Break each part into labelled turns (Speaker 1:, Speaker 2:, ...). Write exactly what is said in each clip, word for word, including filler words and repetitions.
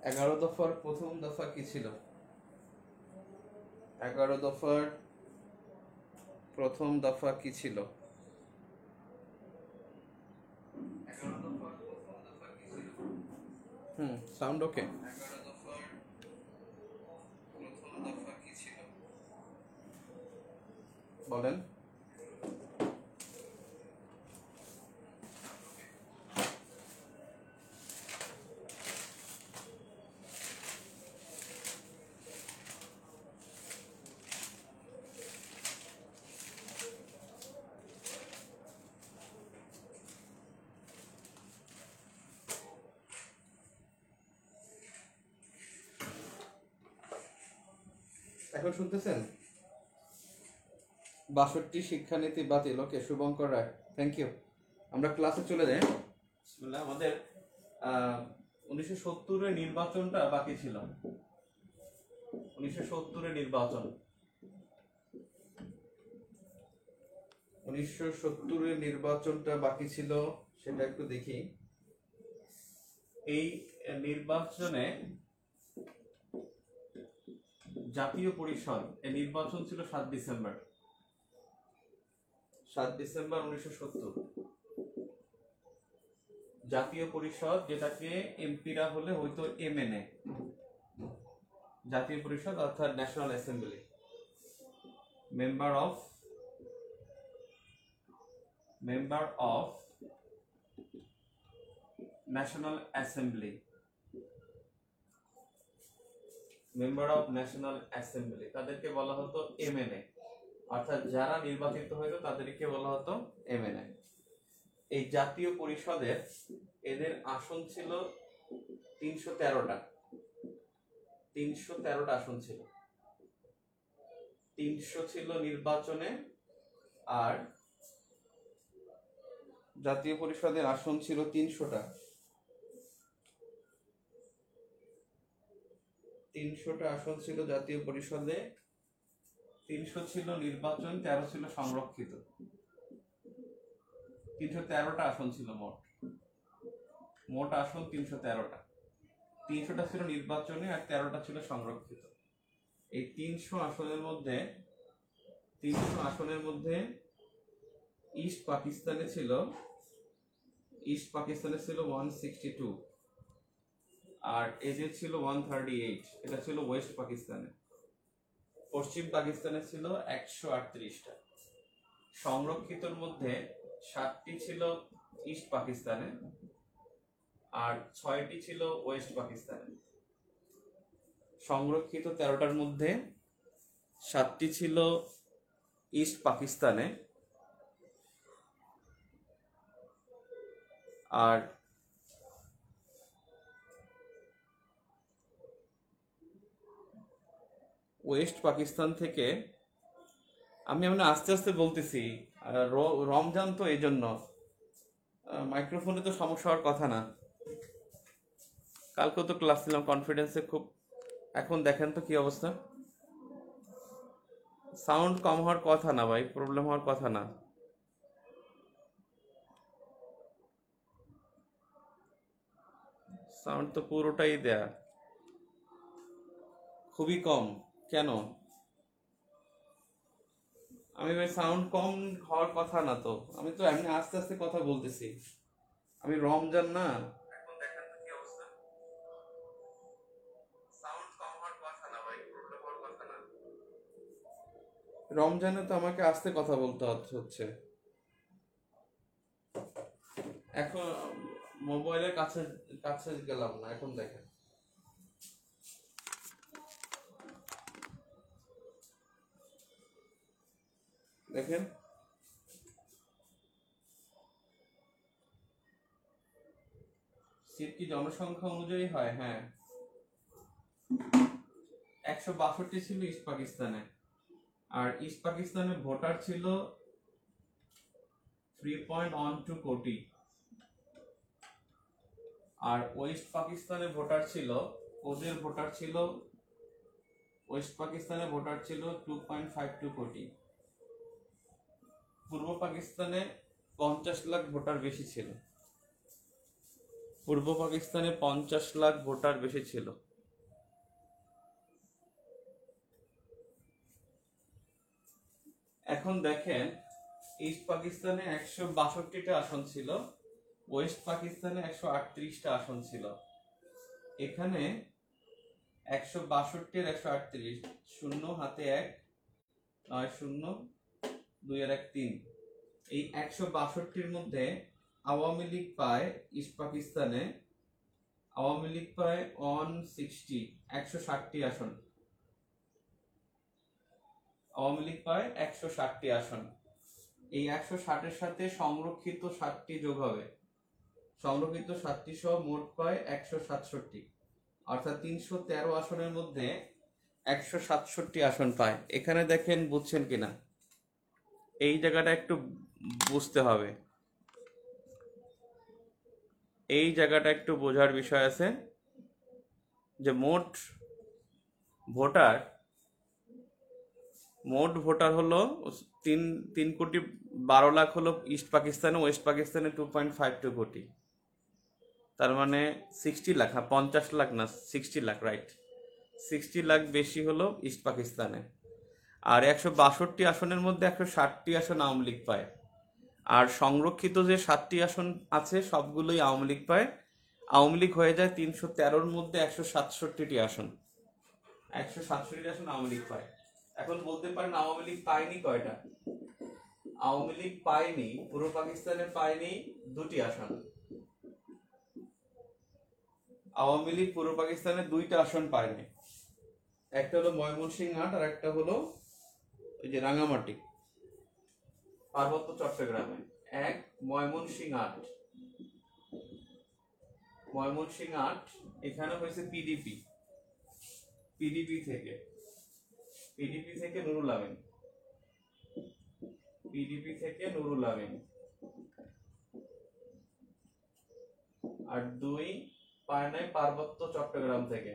Speaker 1: এগারো দফার প্রথম দফা কি ছিল? এগারো দফার প্রথম দফা কি ছিল? Hmm, sound okay? এগারো দফার প্রথম দফা কি ছিল বলেন। এখন শুনতেছেন? বাষট্টি শিক্ষানীতি বাতিল। Okay, Shubhankar Roy, thank you. আমরা ক্লাসে চলে যাই। আমাদের উনিশশো সত্তরের নির্বাচনটা বাকি ছিল। উনিশশো সত্তরের নির্বাচন উনিশশো সত্তরের নির্বাচনটা বাকি ছিল, সেটা একটু দেখি। এই নির্বাচনে জাতীয় পরিষদ এই নির্বাচন ছিল সাত ডিসেম্বর সাত ডিসেম্বর উনিশশো সত্তর। জাতীয় পরিষদ, যেটাকে এমপিরা হলে হয়তো এমএনএ, জাতীয় পরিষদ অর্থাৎ national assembly, member of member of national assembly member of national assembly তাদেরকে বলা হতো এমএনএ, অর্থাৎ যারা নির্বাচিত হইতো তাদেরকে বলা হতো এমএনএ। এই জাতীয় পরিষদের এদের আসন ছিল তিনশো তেরোটা তিনশো তেরোটা আসন ছিল। তিনশো ছিল নির্বাচনে, আর জাতীয় পরিষদের আসন ছিল তিনশোটা। তিনশোটা আসন ছিল জাতীয় পরিষদে, তিনশো ছিল নির্বাচন, তেরো ছিল সংরক্ষিত। তিনশো তেরোটা আসন ছিল মোট মোট আসন তিনশো তেরোটা। তিনশোটা ছিল নির্বাচনে আর তেরোটা ছিল সংরক্ষিত। এই তিনশো আসনের মধ্যে তিনশো আসনের মধ্যে ইস্ট পাকিস্তানে ছিল ইস্ট পাকিস্তানে ছিল ওয়ান সিক্সটি টু, আর এজে ছিল ওয়ান থার্টি এইট। এটা ছিল ওয়েস্ট পাকিস্তানে। পশ্চিম পাকিস্তানে ছিল একশো আটত্রিশটা। সংরক্ষিতর মধ্যে সাতটি ছিল ইস্ট পাকিস্তানে আর ছয়টি ছিল ওয়েস্ট পাকিস্তানে। সংরক্ষিত তেরোটার মধ্যে সাতটি ছিল ইস্ট পাকিস্তানে আর ওয়েস্ট পাকিস্তান থেকে, আমি আমি আস্তে আস্তে বলতেছি, রমজান তো এই জন্য মাইক্রোফোনে তো সমস্যা হওয়ার কথা না। কালকেও তো ক্লাস নিলাম কনফিডেন্সে খুব। এখন দেখেন তো কি অবস্থা। সাউন্ড কম হওয়ার কথা না ভাই, প্রবলেম হওয়ার কথা না। সাউন্ড তো পুরোটাই দেয়া, খুবই কম কেন? আমি ভাই সাউন্ড কম হওয়ার কথা না তো, আমি তো এমনি আস্তে আস্তে কথা বলতেছি। আমি রমজান না। এখন দেখেন তো কি অবস্থা। সাউন্ড কম হওয়ার কথা না ভাই, প্রবলেম হওয়ার কথা না। রমজানে তো আমাকে আস্তে কথা বলতে হচ্ছে। এখন মোবাইলের কাছে কাছে গেলাম না, এখন দেখেন। দেখেন সিট কি জনসংখ্যা অনুযায়ী হয়? হ্যাঁ, একশো বাষট্টি ছিল ইস্ট পাকিস্তানে, আর ইস্ট পাকিস্তানে ভোটার ছিল থ্রি পয়েন্ট ওয়ান টু কোটি, আর ওয়েস্ট পাকিস্তানে ভোটার ছিল, ওদের ভোটার ছিল, ওয়েস্ট পাকিস্তানে ভোটার ছিল টু পয়েন্ট ফাইভ টু কোটি। পূর্ব পাকিস্তানে পঞ্চাশ লাখ ভোটার বেশি ছিল। পূর্ব পাকিস্তানে পঞ্চাশ লাখ ভোটার বেশি ছিল। এখন দেখেন, ইস্ট পাকিস্তানে একশো বাষট্টিটা আসন ছিল, ওয়েস্ট পাকিস্তানে একশো আটত্রিশটা আসন ছিল। এখানে একশো বাষট্টির একশো আটত্রিশ, শূন্য হাতে এক, নয় শূন্য, দুই আর এক তিন। এই একশো বাষট্টির মধ্যে আওয়ামী লীগ পায় ইস্ট পাকিস্তানে, আওয়ামী লীগ পায় ওয়ান সিক্সটি, একশো ষাটটি আসন। আওয়ামী লীগ পায় একশো ষাটটি আসন। এই একশো ষাটের সাথে সংরক্ষিত ষাটটি যোগ হবে, সংরক্ষিত ষাটটি সহ মোট পায় একশো সাতষট্টি, অর্থাৎ তিনশো তেরো আসনের মধ্যে একশো সাতষট্টি আসন পায়। এখানে দেখেন, বুঝছেন কিনা এই জায়গাটা একটু বুঝতে হবে, এই জায়গাটা একটু বোঝার বিষয় আছে যে মোট ভোটার মোট ভোটার হলো তিন তিন কোটি বারো লাখ হলো ইস্ট পাকিস্তানে, ওয়েস্ট পাকিস্তানে টু পয়েন্ট ফাইভ টু কোটি, তার মানে সিক্সটি লাখ, হ্যাঁ পঞ্চাশ লাখ না, sixty lakh, right, sixty lakh বেশি হলো ইস্ট পাকিস্তানে। আর একশো বাষট্টি আসনের মধ্যে একশো ষাটটি আসন আওয়ামী লীগ পায়, আর সংরক্ষিত যে সাতটি আসন আছে সবগুলোই আওয়ামী লীগ পায়। আওয়ামী লীগ হয়ে যায় তিনশো তেরোর মধ্যে একশো সাতষট্টিটি আসন, একশো সাতষট্টি আসন আওয়ামী লীগ পায়। এখন বলতে পারেন আওয়ামী লীগ পায়নি কয়টা? আওয়ামী লীগ পায়নি, পূর্ব পাকিস্তানে পায়নি দুটি আসন। আওয়ামী লীগ পূর্ব পাকিস্তানে দুইটা আসন পায়নি, একটা হলো ময়মনসিংহাট আর একটা হলো ওই যে রাঙামাটি পার্বত্য চট্টগ্রামে। এক ময়মনসিংহাট, ময়মনসিংহাট এখানে হয়েছে পিডিপি, পিডিপি থেকে পিডিপি থেকে নুরুল আমিন, পিডিপি থেকে নুরুল আমিন। আর দুই পায় নাই পার্বত্য চট্টগ্রাম থেকে,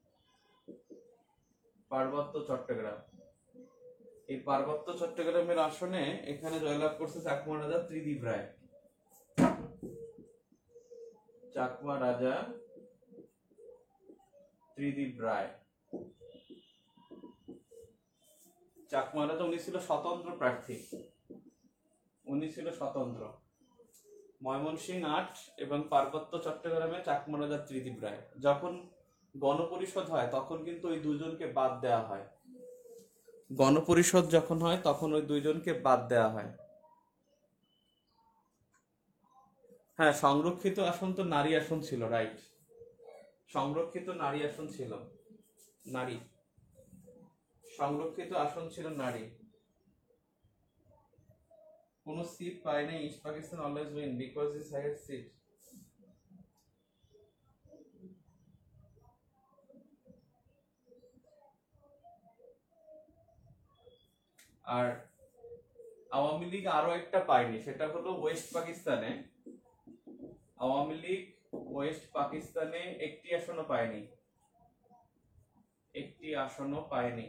Speaker 1: পার্বত্য চট্টগ্রাম। এই পার্বত্য চট্টগ্রামের আসনে এখানে জয়লাভ করছে চাকমা রাজা ত্রিদীপ রায়, চাকমা রাজা ত্রিদীপ রায়। চাকমা রাজা উনি ছিল স্বতন্ত্র প্রার্থী, উনি ছিল স্বতন্ত্র। ময়মনসিংহাট এবং পার্বত্য চট্টগ্রামে চাকমা রাজা ত্রিদীপ রায়। যখন গণপরিষদ হয় তখন কিন্তু ওই দুজনকে বাদ দেওয়া হয়, গণপরিষদ যখন হয় তখন ওই দুইজনকে বাদ দেওয়া হয়। হ্যাঁ, সংরক্ষিত আসন তো নারী আসন ছিল, রাইট, সংরক্ষিত নারী আসন ছিল, নারী সংরক্ষিত আসন ছিল নারী। কোন সিট পায় নাই east Pakistan always win because is highest seat. আর আওয়ামী লীগ আরো একটা পায়নি, সেটা হলো ওয়েস্ট পাকিস্তানে। আওয়ামী লীগ ওয়েস্ট পাকিস্তানে একটি আসনও পায়নি, একটি আসনও পায়নি।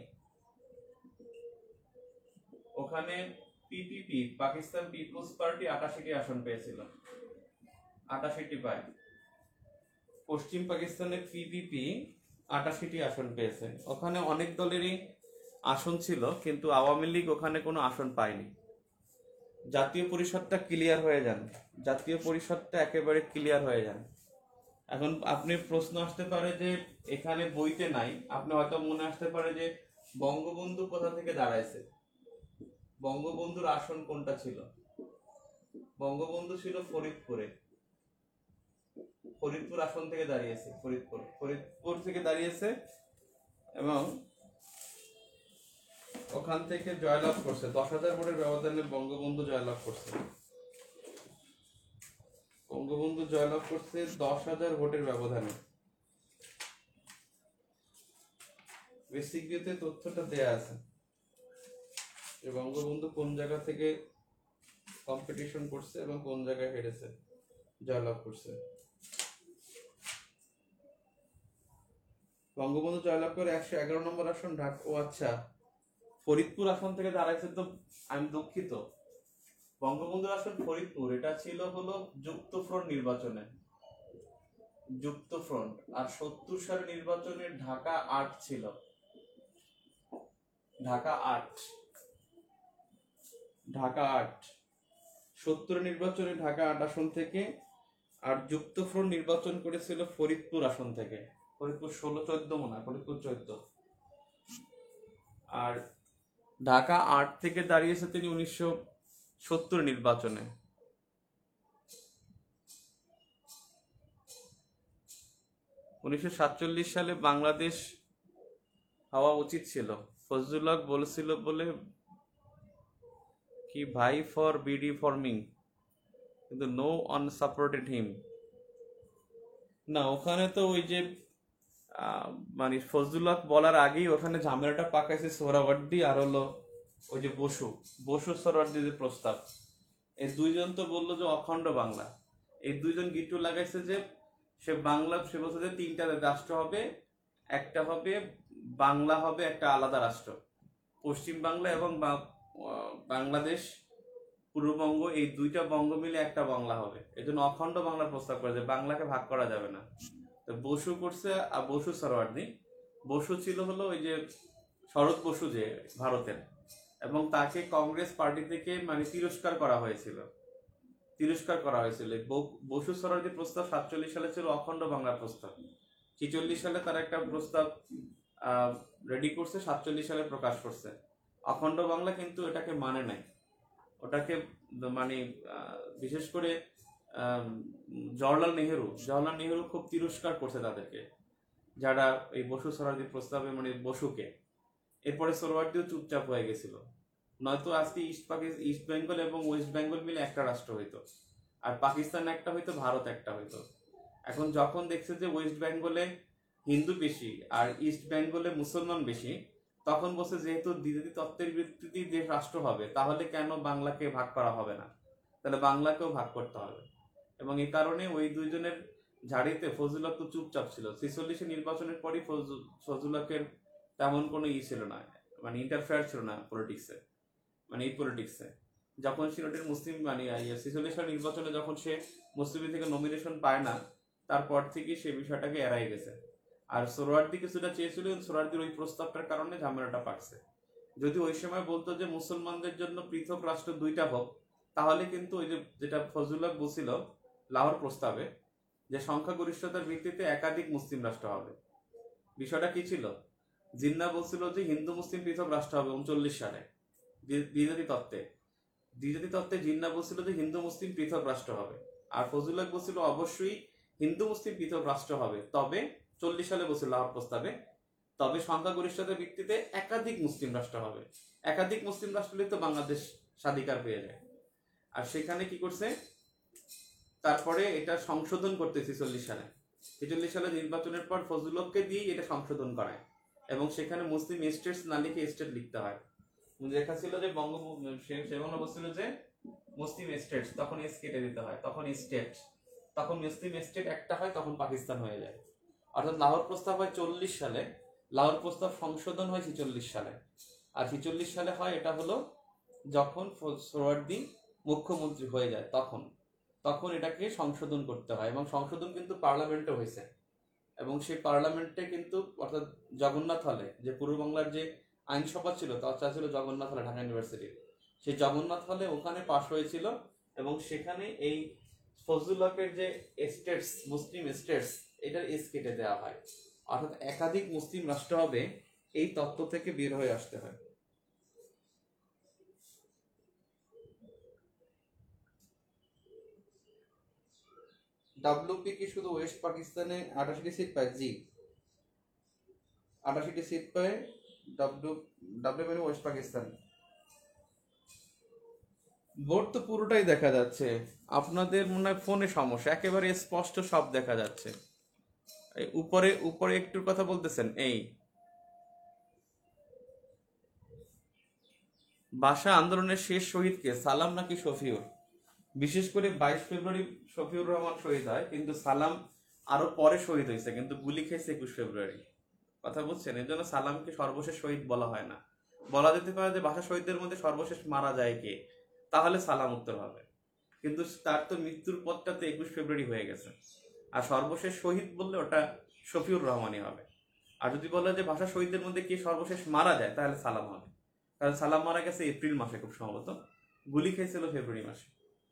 Speaker 1: ওখানে পিপিপি, পাকিস্তান পিপলস পার্টি আটাশিটি আসন পেয়েছিল, আটাশিটি পায়। পশ্চিম পাকিস্তানে পিপিপি আটাশিটি আসন পেয়েছে। ওখানে অনেক দলেরই আসন ছিল, কিন্তু আওয়ামী লীগ ওখানে কোনো আসন পায়নি। জাতীয় পরিষদটা ক্লিয়ার হয়ে যান, জাতীয় পরিষদটা একেবারে ক্লিয়ার হয়ে যান। এখন আপনি প্রশ্ন আসতে পারে যে এখানে বইতে নাই, আপনি হয়তো মনে আসতে পারে যে বঙ্গবন্ধু কোথা থেকে দাঁড়াইছে, বঙ্গবন্ধুর আসন কোনটা ছিল? বঙ্গবন্ধু ছিল ফরিদপুরে, ফরিদপুর আসন থেকে দাঁড়িয়েছে, ফরিদপুর ফরিদপুর থেকে দাঁড়িয়েছে এবং ওখান থেকে জয়লাভ করছে। দশ হাজার ভোটের ব্যবধানে বঙ্গবন্ধু জয়লাভ করছে, বঙ্গবন্ধু জয়লাভ করছে দশ হাজার ভোটের ব্যবধানে। বেসিক ভিউতে তথ্যটা দেয়া আছে যে বঙ্গবন্ধু কোন জায়গা থেকে কম্পিটিশন করছে এবং কোন জায়গায় হেরেছে, জয়লাভ করছে। বঙ্গবন্ধু জয়লাভ করে একশো এগারো নম্বর আসন ঢাকা। ও আচ্ছা, ফরিদপুর আসন থেকে দাঁড়াইছে, তো আমি দুঃখিত, বঙ্গবন্ধুর আসন ফরিদপুর, এটা ছিল হলো যুক্ত ফ্রন্ট নির্বাচনে, যুক্ত ফ্রন্ট। আর সত্তর সালে নির্বাচনে ঢাকা আট ছিল, ঢাকা আট ঢাকা আট সত্তর নির্বাচনে ঢাকা আট আসন থেকে। আর যুক্ত ফ্রন্ট নির্বাচন করেছিল ফরিদপুর আসন থেকে, ফরিদপুর ষোলো চোদ্দ মনে হয়, ফরিদপুর চোদ্দ। আর ঢাকা আট থেকে দাঁড়িয়েছে তিনি উনিশশো সত্তর নির্বাচনে। উনিশশো সাতচল্লিশ সালে বাংলাদেশ হওয়া উচিত ছিল, ফজলুল হক বলেছিল বলে কি ভাই ফর বিডি ফর্মিং, কিন্তু নো অন সাপোর্টেড হিম। না, ওখানে তো ওই যে মানে ফজলুল হক বলার আগেই ওখানে ঝামেলাটা পাকাইছে সোহরাওয়ার্দী আর হলো ওই যে বসু বসু সোহরাওয়ার্দী যে প্রস্তাব, এই দুইজন তো বললো যে অখণ্ড বাংলা। এই দুইজন গিট্টু লাগাইছে যে সে বাংলা, সে বলছে যে তিনটা রাষ্ট্র হবে, একটা হবে বাংলা, হবে একটা আলাদা রাষ্ট্র, পশ্চিম বাংলা এবং বাংলাদেশ পূর্ববঙ্গ, এই দুইটা বঙ্গ মিলে একটা বাংলা হবে। এই জন্য অখণ্ড বাংলার প্রস্তাব করে যে বাংলাকে ভাগ করা যাবে না। তো বসু করছে, আর বসু সোহরাওয়ার্দী, বসু ছিল হলো ওই যে শরৎ বসু যে ভারতের, এবং তাকে কংগ্রেস পার্টি থেকে মানে তিরস্কার করা হয়েছিল, তিরস্কার করা হয়েছিল। বসু সোহরাওয়ার্দীর প্রস্তাব সাতচল্লিশ সালে ছিল অখণ্ড বাংলার প্রস্তাব, ছিচল্লিশ সালে তারা একটা প্রস্তাব রেডি করছে, সাতচল্লিশ সালে প্রকাশ করছে অখণ্ড বাংলা, কিন্তু এটাকে মানে নাই। ওটাকে মানে বিশেষ করে জওহরলাল নেহেরু জওহরলাল নেহেরু খুব তিরস্কার করছে তাদেরকে, যারা এই বসু সোহরাওয়ার্দীর প্রস্তাবে মানে বসুকে। এরপরে সোহরাওয়ার্দীও চুপচাপ হয়ে গেছিল, নয়তো আজকে ইস্ট পাকিস্তান, ইস্ট বেঙ্গল এবং ওয়েস্ট বেঙ্গল মিলে একটা রাষ্ট্র হইতো, আর পাকিস্তান একটা হইতো, ভারত একটা হইতো। এখন যখন দেখছে যে ওয়েস্ট বেঙ্গলে হিন্দু বেশি আর ইস্ট বেঙ্গলে মুসলমান বেশি, তখন বলছে যেহেতু দ্বিজাতি তত্ত্বের ভিত্তিতে দেশ রাষ্ট্র হবে, তাহলে কেন বাংলাকে ভাগ করা হবে না, তাহলে বাংলাকেও ভাগ করতে হবে। এবং এই কারণে ওই দুইজনের ঝাড়িতে ফজলুল হক তো চুপচাপ ছিল। ছেচল্লিশের নির্বাচনের পরই ফজলুল হকের তেমন কোনো ই ছিল না, মানে ইন্টারফেয়ার ছিল না পলিটিক্সে, মানে এই পলিটিক্সে। যখন সিলেটের মুসলিম মানে ছেচল্লিশ সালের নির্বাচনে যখন সে মুসলিম থেকে নমিনেশন পায় না, তারপর থেকে সে বিষয়টাকে এড়াই গেছে। আর সোহরাওয়ার্দী কিছুটা চেয়েছিল, সোহরাওয়ার্দীর ওই প্রস্তাবটার কারণে ঝামেলাটা পাকছে। যদি ওই সময় বলতো যে মুসলমানদের জন্য পৃথক রাষ্ট্র দুইটা হোক, তাহলে কিন্তু ওই যে যেটা ফজলুল হক বলছিল লাহোর প্রস্তাবে, যে সংখ্যাগরিষ্ঠতার ভিত্তিতে একাধিক মুসলিম রাষ্ট্র হবে। বিষয়টা কি ছিল, জিন্নাহ বলছিল যে হিন্দু মুসলিম পৃথক রাষ্ট্র হবে উনচল্লিশ সালে দ্বিজাতি তত্ত্বে, দ্বিজাতি তত্ত্বে জিন্নাহ বলছিল যে হিন্দু মুসলিম পৃথক রাষ্ট্র হবে, আর ফজলুল হক বলছিল অবশ্যই হিন্দু মুসলিম পৃথক রাষ্ট্র হবে, তবে চল্লিশ সালে বলছিল লাহোর প্রস্তাবে, তবে সংখ্যাগরিষ্ঠতার ভিত্তিতে একাধিক মুসলিম রাষ্ট্র হবে। একাধিক মুসলিম রাষ্ট্র হলে তো বাংলাদেশ স্বাধিকার পেয়ে যায়। আর সেখানে কি করছে, তারপরে এটা সংশোধন করতে ছেচল্লিশ সালে ছেচল্লিশ সালে নির্বাচনের পর ফজলুল হককে দিয়ে এটা সংশোধন করায়, এবং সেখানে মুসলিম স্টেটস না লিখে স্টেট লিখতে হয়। লেখা ছিল যে বঙ্গ, সেখানে বলছিল যে মুসলিম স্টেটস, তখন এস কেটে দিতে হয়, তখন স্টেট, তখন মুসলিম স্টেট একটা হয়, তখন পাকিস্তান হয়ে যায়। অর্থাৎ লাহোর প্রস্তাব হয় চল্লিশ সালে, লাহোর প্রস্তাব সংশোধন হয় ছেচল্লিশ সালে। আর ছেচল্লিশ সালে হয় এটা হলো যখন সোহরাওয়ার্দী মুখ্যমন্ত্রী হয়ে যায়, তখন তখন এটাকে সংশোধন করতে হয়, এবং সংশোধন কিন্তু পার্লামেন্টে হয়েছে। এবং সেই পার্লামেন্টে কিন্তু অর্থাৎ জগন্নাথ হলে, যে পূর্ব বাংলার যে আইনসভা ছিল তা ছিল জগন্নাথ হলে, ঢাকা ইউনিভার্সিটি, সেই জগন্নাথ হলে ওখানে পাশ হয়েছিল। এবং সেখানে এই ফজলুল হকের যে স্টেটস, মুসলিম স্টেটস, এটার এস কেটে দেওয়া হয়, অর্থাৎ একাধিক মুসলিম রাষ্ট্র হবে, এই তত্ত্ব থেকে বের হয়ে আসতে হয়। ডাব্লিউপি কি শুধু ওয়েস্ট পাকিস্তানে আটাশিটি সিট পায়? জি, আটাশিটি সিট পায় ডাব্লিউ ডাব্লিউ মানে ওয়েস্ট পাকিস্তান। বোর্ড তো পুরোটাই দেখা যাচ্ছে, আপনাদের মনে হয় ফোনে সমস্যা, একেবারে স্পষ্ট সব দেখা যাচ্ছে। উপরে উপরে একটু কথা বলতেছেন। এই ভাষা আন্দোলনের শেষ শহীদকে সালাম নাকি শফিউর? বিশেষ করে বাইশ ফেব্রুয়ারি শফিউর রহমান শহীদ হয়, কিন্তু সালাম আরো পরে শহীদ হয়েছে, কিন্তু গুলি খেয়েছে একুশ ফেব্রুয়ারি। কথা বুঝছেন? এর জন্য সালামকে সর্বশেষ শহীদ বলা হয় না। বলা যেতে পারে যে ভাষা শহীদদের মধ্যে সর্বশেষ মারা যায় কে, তাহলে সালাম উত্তর হবে, কিন্তু তার তো মৃত্যুর পথটা তো একুশ ফেব্রুয়ারি হয়ে গেছে। আর সর্বশেষ শহীদ বললে ওটা শফিউর রহমানই হবে। আর যদি বলে যে ভাষা শহীদদের মধ্যে কে সর্বশেষ মারা যায়, তাহলে সালাম হবে। কারণ সালাম মারা গেছে এপ্রিল মাসে, খুব সম্ভবত গুলি খেয়েছিল ফেব্রুয়ারি মাসে।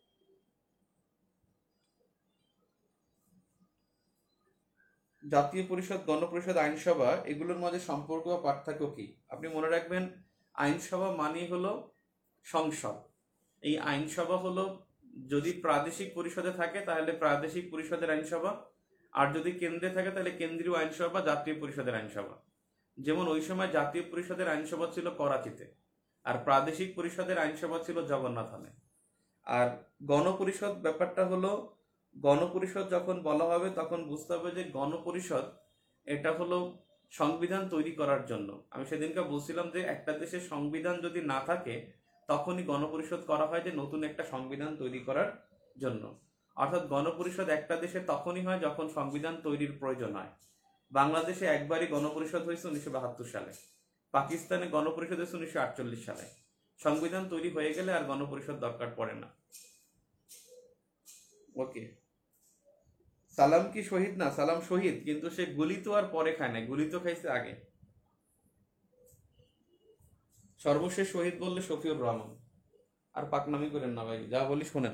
Speaker 1: জাতীয় পরিষদ, গণপরিষদ, আইনসভা এগুলোর মধ্যে সম্পর্ক বা পার্থক্য কি? আপনি মনে রাখবেন, আইনসভা মানে হলো সংসদ। এই আইনসভা হলো, যদি প্রাদেশিক পরিষদে থাকে তাহলে প্রাদেশিক পরিষদের আইনসভা, আর যদি কেন্দ্রে থাকে তাহলে কেন্দ্রীয় আইনসভা বা জাতীয় পরিষদের আইনসভা। যেমন ওই সময় জাতীয় পরিষদের আইনসভা ছিল করাচিতে, আর প্রাদেশিক পরিষদের আইনসভা ছিল জগন্নাথনে। আর গণপরিষদ ব্যাপারটা হলো, গণপরিষদ যখন বলা হবে তখন বুঝতে হবে যে গণপরিষদ এটা হলো সংবিধান তৈরি করার জন্য। আমি সেদিনকে বলছিলাম যে একটা দেশের সংবিধান যদি না থাকে তখনই গণপরিষদ করা হয়, যে নতুন একটা সংবিধান তৈরি করার জন্য। অর্থাৎ গণপরিষদ একটা দেশে তখনই হয় যখন সংবিধান তৈরির প্রয়োজন হয়। বাংলাদেশে একবারই গণপরিষদ হয়েছে উনিশশো বাহাত্তর সালে, পাকিস্তানে গণপরিষদ হয়েছে উনিশশো আটচল্লিশ সালে। সংবিধান তৈরি হয়ে গেলে আর গণপরিষদ দরকার পড়ে না। ওকে, সালাম কি শহীদ না? সালাম শহীদ, কিন্তু সে গুলি তো আর পরে খায় না, গুলি তো খাইছে আগে। সর্বশেষ শহীদ বললে শফিউর রহমান। আর পাকনামি করেন না ভাই, যা বলি শোনেন,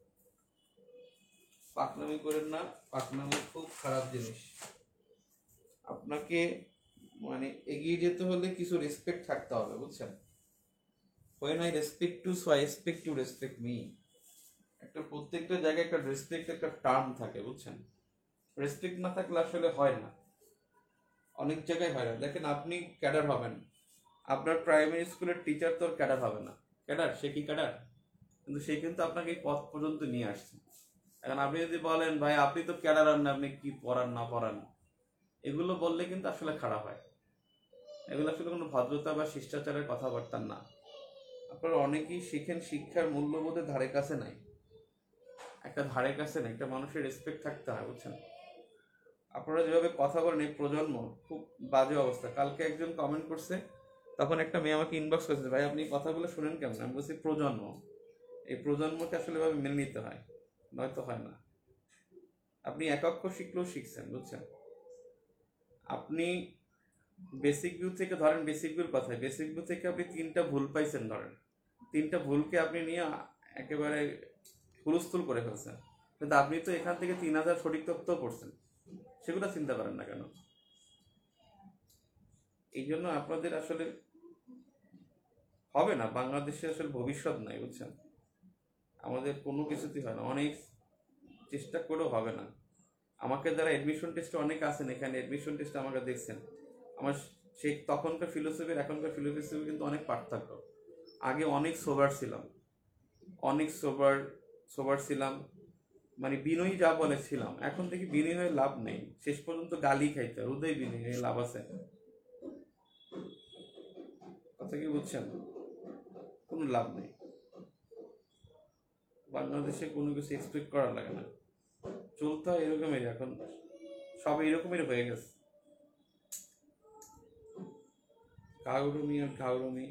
Speaker 1: পাকনামি করেন না, পাকনামি খুব খারাপ জিনিস। আপনাকে মানে এগিয়ে যেতে হলে কিছু রেসপেক্ট থাকতে হবে, বুঝছেন? when I respect you, so I expect you respect me। একটা প্রত্যেকটা জায়গায় একটা রেসপেক্ট, একটা টার্ম থাকে, বুঝছেন? রেসপেক্ট না থাকলে আসলে হয় না, অনেক জায়গায় হয় না। দেখেন, আপনি ক্যাডার হবেন, আপনার প্রাইমারি স্কুলের টিচার তো ক্যাডার হবে না। ক্যাডার, সে কি ক্যাডার? কিন্তু সে কিন্তু আপনাকে এই পথ পর্যন্ত নিয়ে আসছে। এখন আপনি যদি বলেন ভাই আপনি তো ক্যাডার না, আপনি কি পড়ান না পড়ান, এগুলো বললে কিন্তু আসলে খারাপ হয়। এগুলো আসলে কোনো ভদ্রতা বা শিষ্টাচারের কথাবার্তা না। আপনারা অনেকেই শিখেন, শিক্ষার মূল্যবোধের ধারে কাছে নাই, একটা ধারে কাছে নেই। একটা মানুষের রেসপেক্ট থাকতে হয়, বুঝছেন? আপনারা যেভাবে কথা বলেন, এই প্রজন্ম খুব বাজে অবস্থা। কালকে একজন কমেন্ট করছে, তখন একটা মেয়ে আমাকে ইনবক্স করেছে, ভাই আপনি কথাগুলো শুনেন কেমন? আমি বলছি প্রজন্ম, এই প্রজন্মকে আসলে ভাবে মেনে নিতে হয়, নয়তো হয় না। আপনি এক অক্ষর শিখলেও শিখছেন, বুঝছেন? আপনি বেসিক ভিউ থেকে ধরেন, বেসিক ভিউর কথায়, বেসিক ভিউ থেকে আপনি তিনটা ভুল পাইছেন ধরেন, তিনটা ভুলকে আপনি নিয়ে একেবারে হুলস্থুল করে ফেলছেন, কিন্তু আপনি তো এখান থেকে তিন হাজার সঠিক তথ্য পড়ছেন, সেগুলো চিন্তা করেন না কেন? এই জন্য আপনাদের আসলে হবে না, বাংলাদেশে আসলে ভবিষ্যৎ নাই, বুঝছেন? আমাদের কোনো কিছুতেই হয় না, অনেক চেষ্টা করেও হবে না। আমাকে যারা এডমিশন টেস্টে অনেক আছেন এখানে, এডমিশন টেস্টে আমাকে দেখছেন, আমার সেই তখনকার ফিলোসফির এখনকার ফিলোসফি কিন্তু অনেক পার্থক্য। আগে অনেক সোবার ছিলাম, অনেক সোবার সোবার ছিলাম, মানে বিনয়ী যা বলেছিলাম। এখন দেখি বিনয়ী হয়ে লাভ নেই, শেষ পর্যন্ত গালি খাইতে হয়, উদয় বিনয়ী হয়ে লাভ আছে? কথা কি বুঝছেন? কোনো লাভ নেই। বাংলাদেশে কোনো কিছু এক্সপেক্ট করা লাগে না, চলতে হয় এরকমেরই। এখন সব এরকমের হয়ে গেছে, কাউরমি আর কাউরমি।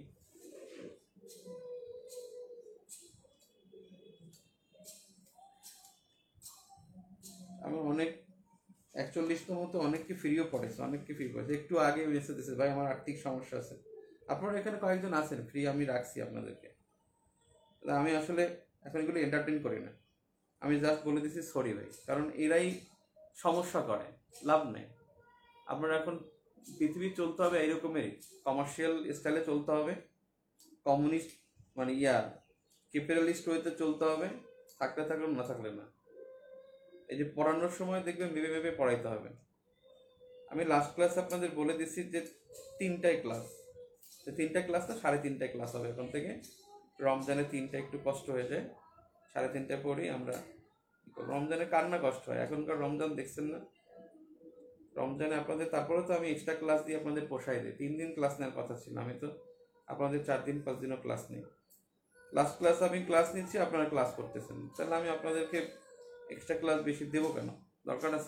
Speaker 1: আমার অনেক একচল্লিশতম মতো অনেককে ফ্রিও পড়েছে, অনেককে ফ্রি পড়েছে। একটু আগে মেসেজ দিয়েছে, ভাই আমার আর্থিক সমস্যা আছে। আপনারা এখানে কয়েকজন আছেন ফ্রি, আমি রাখছি আপনাদেরকে। আমি আসলে এখন এগুলো এন্টারটেইন করি না, আমি জাস্ট বলে দিচ্ছি সরি ভাই, কারণ এরাই সমস্যা করে, লাভ নেই। আপনারা এখন পৃথিবী চলতে হবে এইরকমেরই, কমার্শিয়াল স্টাইলে চলতে হবে, কমিউনিস্ট মানে ইয়া ক্যাপিটালিস্ট ওয়েতে চলতে হবে, থাকলে থাকলে না থাকলে না। এই যে পড়ানোর সময় দেখবেন ভেবে ভেবে পড়াইতে হবে। আমি লাস্ট ক্লাসে আপনাদের বলে দিচ্ছি যে তিনটায় ক্লাস, তিনটা ক্লাস না সাড়ে তিনটায় ক্লাস হবে এখন থেকে। রমজানে তিনটা একটু কষ্ট হয়ে যায়, সাড়ে তিনটায় পড়ি আমরা। রমজানে কার না কষ্ট হয়, এখনকার রমজান দেখছেন না? রমজানে আপনাদের তারপরে তো আমি এক্সট্রা ক্লাস দিয়ে আপনাদের পোষাই দিই। তিন দিন ক্লাস নেওয়ার কথা ছিল, আমি তো আপনাদের চার দিন পাঁচ দিনও ক্লাস নেই। লাস্ট ক্লাস আমি ক্লাস নিচ্ছি, আপনারা ক্লাস করতেছেন, তাহলে আমি আপনাদেরকে এক্সট্রা ক্লাস বেশি দেবো কেন? দরকার আছে?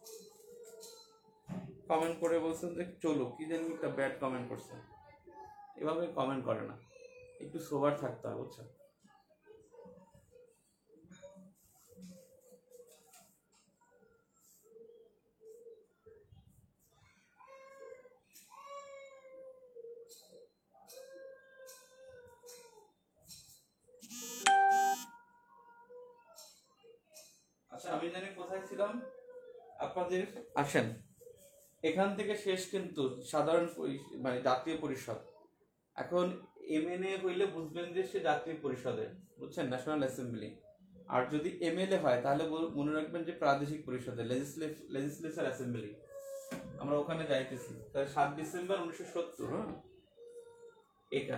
Speaker 1: কমেন্ট করে বলছেন যে চলো, কি জানি একটা ব্যাড কমেন্ট করছেন, এভাবে কমেন্ট করে না, একটু সোবার থাকতে হবে, বুঝছেন? আমি জানি কোথায় ছিলাম আপনাদের। আসেন, এখান থেকে শেষ কিন্তু সাধারণ মানে জাতীয় পরিষদ। এখন এমএনএ হইলে বুঝবেন যে সে জাতীয় পরিষদের, বুঝছেন, ন্যাশনাল অ্যাসেম্বলি। আর যদি এমএলএ হয় তাহলে মনে রাখবেন যে প্রাদেশিক পরিষদের, লেজিসলেচার অ্যাসেম্বলি। আমরা ওখানে যাইতেছি। তাহলে সাত ডিসেম্বর উনিশশো সত্তর। হ্যাঁ, এটা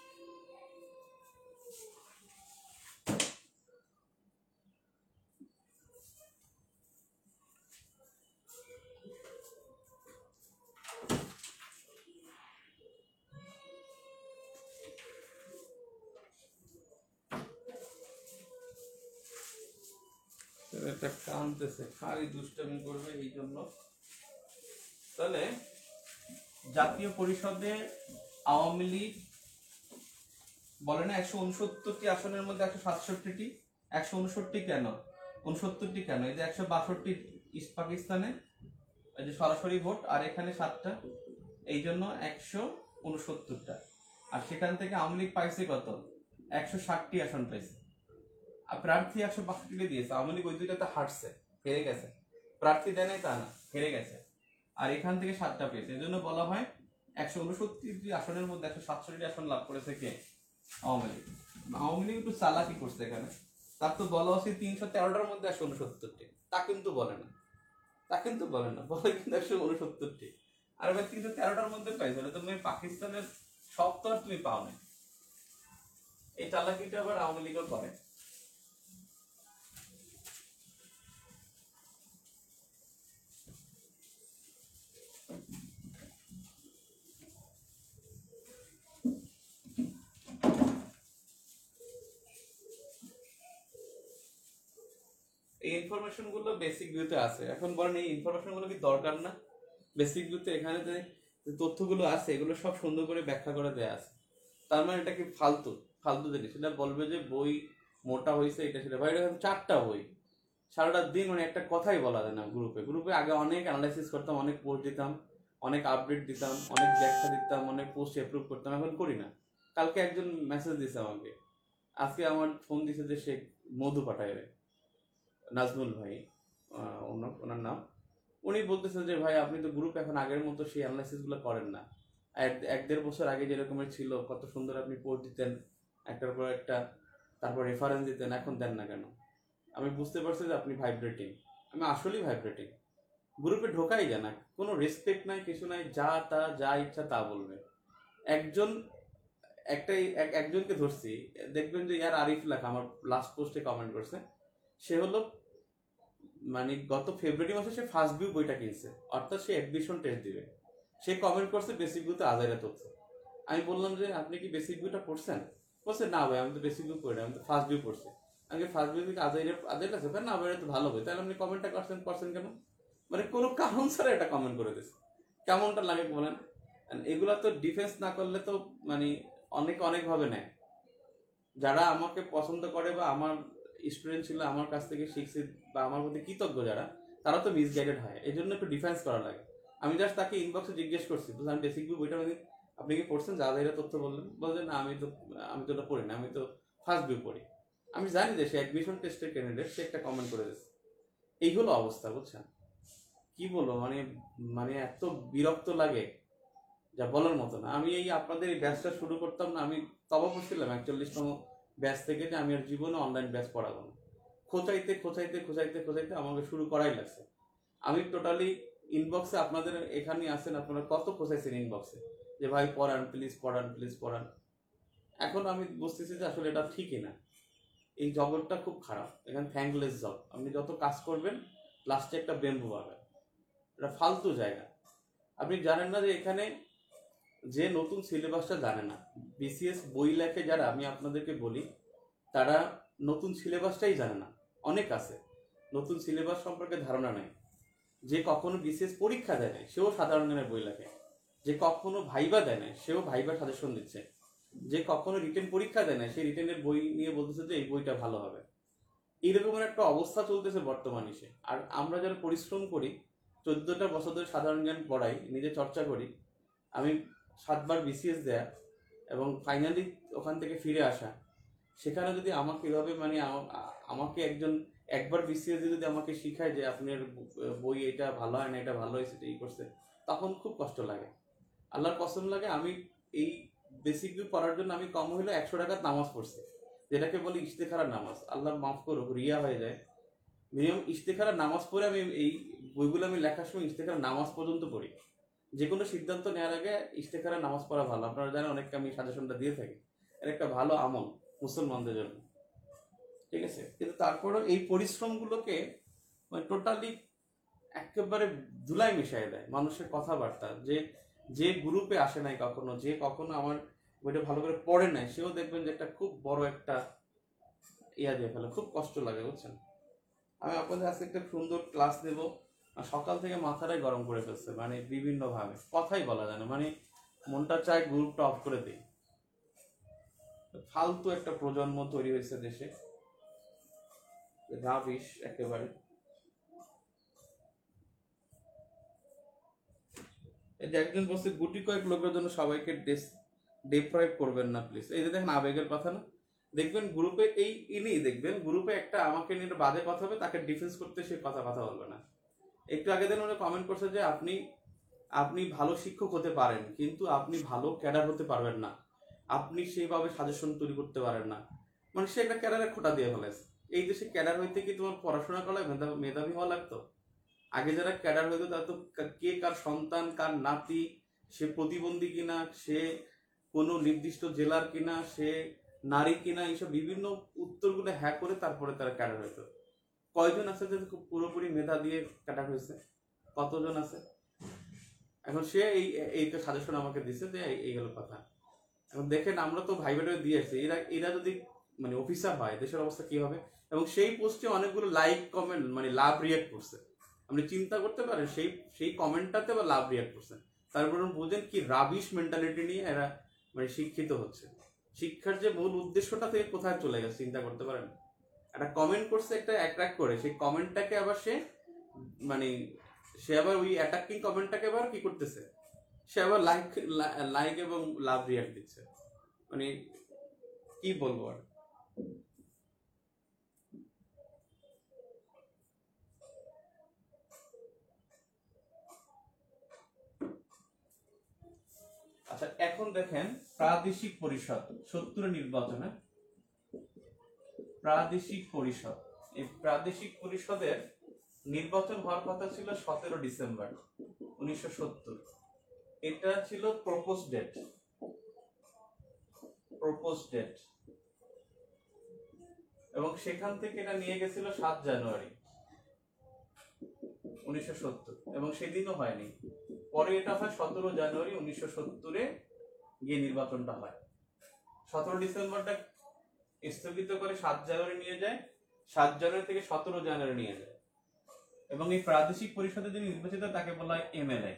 Speaker 1: এটা কানতেছে, খালি দুষ্টামি করবে এই জন্য। তাহলে জাতীয় পরিষদে আওয়ামী লীগ বলে না একশো উনসত্তরটি আসনের মধ্যে একশো সাতষট্টিটি। একশো উনষট্টি কেন, উনসত্তরটি কেন? এই যে একশো বাষট্টি ইস্ট পাকিস্তানে এই যে সরাসরি ভোট, আর এখানে সাতটা, এই জন্য একশো উনসত্তরটা। আর সেখান থেকে আওয়ামী লীগ পাইছে কত? একশো ষাটটি আসন পাইছে। আর প্রার্থী একশো বাষট্টি দিয়েছে। আওয়ামী লীগ ওই দুইটাতে হারছে, হেরে গেছে। প্রার্থী দেয় নাই তা না, হেরে গেছে। আর এখান থেকে সাতটা পেয়েছে। এই জন্য বলা হয় একশো উনসত্তরটি আসনের মধ্যে একশো সাতষট্টি আসন লাভ করেছে কে? আওয়ামী লীগ। আওয়ামী লীগ একটু চালাকি করছে এখানে। তার তো বলা উচিত তিনশো তেরোটার মধ্যে একশো উনসত্তরটি, তা কিন্তু বলে না। তা কিন্তু বলে না, বলে কিন্তু একশো উনসত্তরটি। আর এবার তিনশো তেরোটার মধ্যে পাইছো, তুমি পাকিস্তানের সব তো আর তুমি পাও না। এই চালাকিটা আবার আওয়ামী লীগও করে। এই ইনফরমেশন গুলো বেসিক ভিউতে আছে। এখন বলেন এই ইনফরমেশন গুলো কি দরকার না? বেসিক ভিউতে এখানে যে তথ্যগুলো আছে এগুলো সব সুন্দর করে ব্যাখ্যা করে দেয়া আছে। তার মানে এটা কি ফালতু ফালতু জিনিস? সেটা বলবে যে বই মোটা হয়েছে এটা সেটা। ভাই এরকম চারটা বই, সারাটা দিন মানে একটা কথাই বলা যায় না। গ্রুপে গ্রুপে আগে অনেক অ্যানালাইসিস করতাম, অনেক পোস্ট দিতাম, অনেক আপডেট দিতাম, অনেক ব্যাখ্যা দিতাম, অনেক পোস্ট অ্যাপ্রুভ করতাম। এখন করি না। কালকে একজন মেসেজ দিছে আমাকে, আজকে আমার ফোন দিছে যে সে মধু পাঠায়, নাজমুল ভাই ওনার নাম। উনি বলতেছেন যে ভাই আপনি তো গ্রুপ এখন আগের মতো সেই অ্যানালাইসিস গুলো করেন না। এক দেড় বছর আগে যেরকমের ছিল, কত সুন্দর আপনি পোস্ট দিতেন একটার পর একটা, তারপর রেফারেন্স দিতেন, এখন দেন না কেন? আমি বুঝতে পারছি যে আপনি ভাইব্রেটিং। আমি আসলেই ভাইব্রেটিং। গ্রুপে ঢোকাই যায় না, কোনো রেসপেক্ট নাই, কিছু নাই, যা তা যা ইচ্ছা তা বলবে। একজন একটাই একজনকে ধরছি, দেখবেন যে ইয়ার আরিফ লেখা আমার লাস্ট পোস্টে কমেন্ট করছে। সে হলো মানে গত ফেব্রুয়ারি মাসে সে ফার্স্ট ভিউ বইটা কিনছে, অর্থাৎ সে অ্যাডমিশন টেস্ট দিবে। সে কমেন্ট করছে বেসিক ভিউতে আজাইরা তথ্য। আমি বললাম যে আপনি কি বেসিক ভিউটা পড়ছেন? বলছে না ভাই আমি তো বেসিক ভিউ পড়ি না, আমি তো ফার্স্ট ভিউ পড়ছি। আমি ফার্স্ট ভিউ থেকে আজাইরা আজাইরা আছে না, ভাই তো ভালো বই, তাহলে আপনি কমেন্টটা করছেন করছেন কেন? মানে কোনো কারণ ছাড়া এটা কমেন্ট করে দিচ্ছে। কেমনটা লাগে বলেন? এগুলা তো ডিফেন্স না করলে তো মানে অনেক অনেক ভাবে নেয়। যারা আমাকে পছন্দ করে বা আমার স্টুডেন্ট ছিল, আমার কাছ থেকে শিখছে বা আমার প্রতি কৃতজ্ঞ যারা, তারা তো মিসগাইডেড হয়। এই জন্য একটু ডিফেন্স করা লাগে। আমি জাস্ট তাকে ইনবক্সে জিজ্ঞেস করছি, আমি বেসিক ভিউ বইটা আপনি কি পড়ছেন, যা যা তথ্য বললেন? বলছেন না আমি তো আমি তো ওটা পড়ি না, আমি তো ফার্স্ট ভিউ পড়ি। আমি জানি যে সে অ্যাডমিশন টেস্টের ক্যান্ডিডেট, সে একটা কমেন্ট করে দিচ্ছে। এই হলো অবস্থা, বুঝছেন? কি বলবো, মানে মানে এত বিরক্ত লাগে যা বলার মতো না। আমি এই আপনাদের এই ব্যাচটা শুরু করতাম না, আমি তবা করছিলাম একচল্লিশতম ব্যাচ থেকে যে আমি আর জীবনে অনলাইন ব্যাচ পড়াবো না। খোঁচাইতে খোঁচাইতে খোঁচাইতে খোঁচাইতে আমাকে শুরু করাই লাগছে। আমি টোটালি ইনবক্সে, আপনাদের এখানে আসেন, আপনারা কত খোঁচাইছেন ইনবক্সে যে ভাই পড়ান প্লিজ, পড়ান প্লিজ, পড়ান। এখন আমি বুঝতেছি যে আসলে এটা ঠিকই না। এই জগৎটা খুব খারাপ, এখানে থ্যাঙ্কলেস জব। আপনি যত কাজ করবেন লাস্টে একটা বেম্বু পাবেন। এটা ফালতু জায়গা। আপনি জানেন না যে এখানে যে নতুন সিলেবাসটা জানে না, বিসিএস বই লেখে যারা, আমি আপনাদেরকে বলি তারা নতুন সিলেবাসটাই জানে না। অনেক আছে নতুন সিলেবাস সম্পর্কে ধারণা নেই। যে কখনো বিসিএস পরীক্ষা দেয় নাই সেও সাধারণ জ্ঞানের বই লেখে। যে কখনো ভাইবা দেয় নাই সেও ভাইবার সাজেশন দিচ্ছে। যে কখনো রিটেন পরীক্ষা দেয় না সে রিটেনের বই নিয়ে বলতেছে যে এই বইটা ভালো হবে। এইরকমের একটা অবস্থা চলতেছে বর্তমান এসে। আর আমরা যারা পরিশ্রম করি, চোদ্দটা বছর ধরে সাধারণ জ্ঞান পড়াই, নিজে চর্চা করি, আমি সাতবার বিসিএস দেয়া এবং ফাইনালি ওখান থেকে ফিরে আসা, সেখানে যদি আমাকে এভাবে মানে আমাকে একজন
Speaker 2: একবার বিসিএস যদি আমাকে শিখায় যে আপনার বই এটা ভালো হয় না, এটা ভালো হয়েছে, এটা এই করছে, তখন খুব কষ্ট লাগে। আল্লাহর কসম লাগে, আমি এই বেসিক বই পড়ার জন্য আমি কম হইলে একশো টাকার নামাজ পড়ছি, যেটাকে বলি ইশতেখারার নামাজ। আল্লাহ মাফ করুক, রিয়া হয়ে যায়। মিনিমাম ইশতেখারার নামাজ পড়ে আমি এই বইগুলো আমি লেখার সময় ইশতেখারার নামাজ পর্যন্ত পড়ি। যে কোনো সিদ্ধান্ত নেওয়ার আগে ইশতেখারার নামাজ পড়া ভালো। আপনারা জানেন, অনেককে আমি সাজেশনটা দিয়ে থাকি, এর একটা ভালো আমল মুসলমানদের জন্য, ঠিক আছে? কিন্তু তারপরেও এই পরিশ্রমগুলোকে মানে টোটালি একেবারে ধুলাই মিশাই দেয় মানুষের কথাবার্তা। যে যে গ্রুপে আসে নাই কখনো, যে কখনো আমার বইটা ভালো করে পড়ে নাই, সেও দেখবেন যে একটা খুব বড় একটা ইয়া দিয়ে ফেলে, খুব কষ্ট লাগে, বুঝছেন? আমি আপনাদের আজকে একটা সুন্দর ক্লাস দেব, আর সকাল থেকে মাথাটাই গরম করে ফেলছে, মানে বিভিন্ন ভাবে কথাই বলা যায় না, মানে মনটা চায় গ্রুপটা অফ করে দিই। ফালতু একটা প্রজন্ম তৈরি হয়েছে দেশে, রাবিশ একেবারে। এই যে একজন বলছে গুটি কয়েক লোকের জন্য সবাইকে ডিপ্রাইভ করবেন না প্লিজ। এই যে দেখেন আবেগের কথা না, দেখবেন গ্রুপে এই ইনি দেখবেন গ্রুপে একটা আমাকে নিয়ে বাজে কথা হবে, তাকে ডিফেন্স করতে সে কথা কথা বলবে না। একটু আগে দিন উনি কমেন্ট করছে যে আপনি আপনি ভালো শিক্ষক হতে পারেন, কিন্তু আপনি ভালো ক্যাডার হতে পারবেন না, আপনি সেইভাবে সাজেশন তৈরি করতে পারেন না। মানে সে একটা ক্যাডারে খোটা দিয়ে ফেলেছে। এই দেশে ক্যাডার হইতে কি তোমার পড়াশোনা করা মেধাবী হওয়া লাগতো? আগে যারা ক্যাডার হইতো তারা তো কে কার সন্তান, কার নাতি, সে প্রতিবন্ধী কিনা, সে কোনো নির্দিষ্ট জেলার কিনা, সে নারী কিনা, এইসব বিভিন্ন উত্তরগুলো হ্যাঁ করে তারপরে তারা ক্যাডার হইতো। কয়জন আছে যে পুরোপুরি মেধা দিয়ে ক্যাডার হয়েছে? কতজন আছে? এখন সে এই এইটা সাজেশন আমাকে দিছে যে এই হলো কথা। এখন দেখেন, আমরা তো ভাই ভাই দিয়ে আসছি, এরা এরা যদি মানে অফিসার হয় দেশের অবস্থা কি হবে? এবং সেই পোস্টে অনেকগুলো লাইক কমেন্ট মানে লাভ রিয়াক্ট করছে। আপনি চিন্তা করতে পারেন সেই সেই কমেন্টটাতে বা লাভ রিয়াক্ট করছে। তারপর বুঝেন কি রাবিশ মেন্টালিটি নিয়ে এরা মানে শিক্ষিত হচ্ছে। শিক্ষার যে মূল উদ্দেশ্যটা থেকে কোথায় চলে গেছে চিন্তা করতে পারেন? একটা কমেন্ট করছে, একটা অ্যাট্রাক্ট করে, সেই কমেন্টটাকে আবার সে মানে সে আবার ওই অ্যাটাকিং কমেন্টটাকে আবার কি করতেছে, সে আবার লাইক লাইক এবং লাভ রিয়াক্ট দিচ্ছে। মানে কি বলবো আর। আচ্ছা, এখন দেখেন প্রাদেশিক পরিষদ সত্তরের নির্বাচনে প্রাদেশিক পরিষদ, এই প্রাদেশিক পরিষদের নির্বাচন হওয়ার কথা ছিল সতেরো ডিসেম্বর উনিশশো সত্তর। এটা ছিল প্রপোজ ডেট প্রপোজ ডেট এবং সেখান থেকে এটা নিয়ে গেছিল সাত জানুয়ারি উনিশশো সত্তর, এবং সেদিনও হয়নি। পরে এটা হয় সতেরো জানুয়ারি উনিশশো সত্তরে গিয়ে নির্বাচনটা হয়। সতেরো ডিসেম্বরটা স্থগিত করে সাত জানুয়ারি নিয়ে যায়, সাত জানুয়ারি থেকে সতেরো জানুয়ারি নিয়ে যায়। এবং এই প্রাদেশিক পরিষদে যিনি নির্বাচিত তাকে বলা হয় এমএলএ।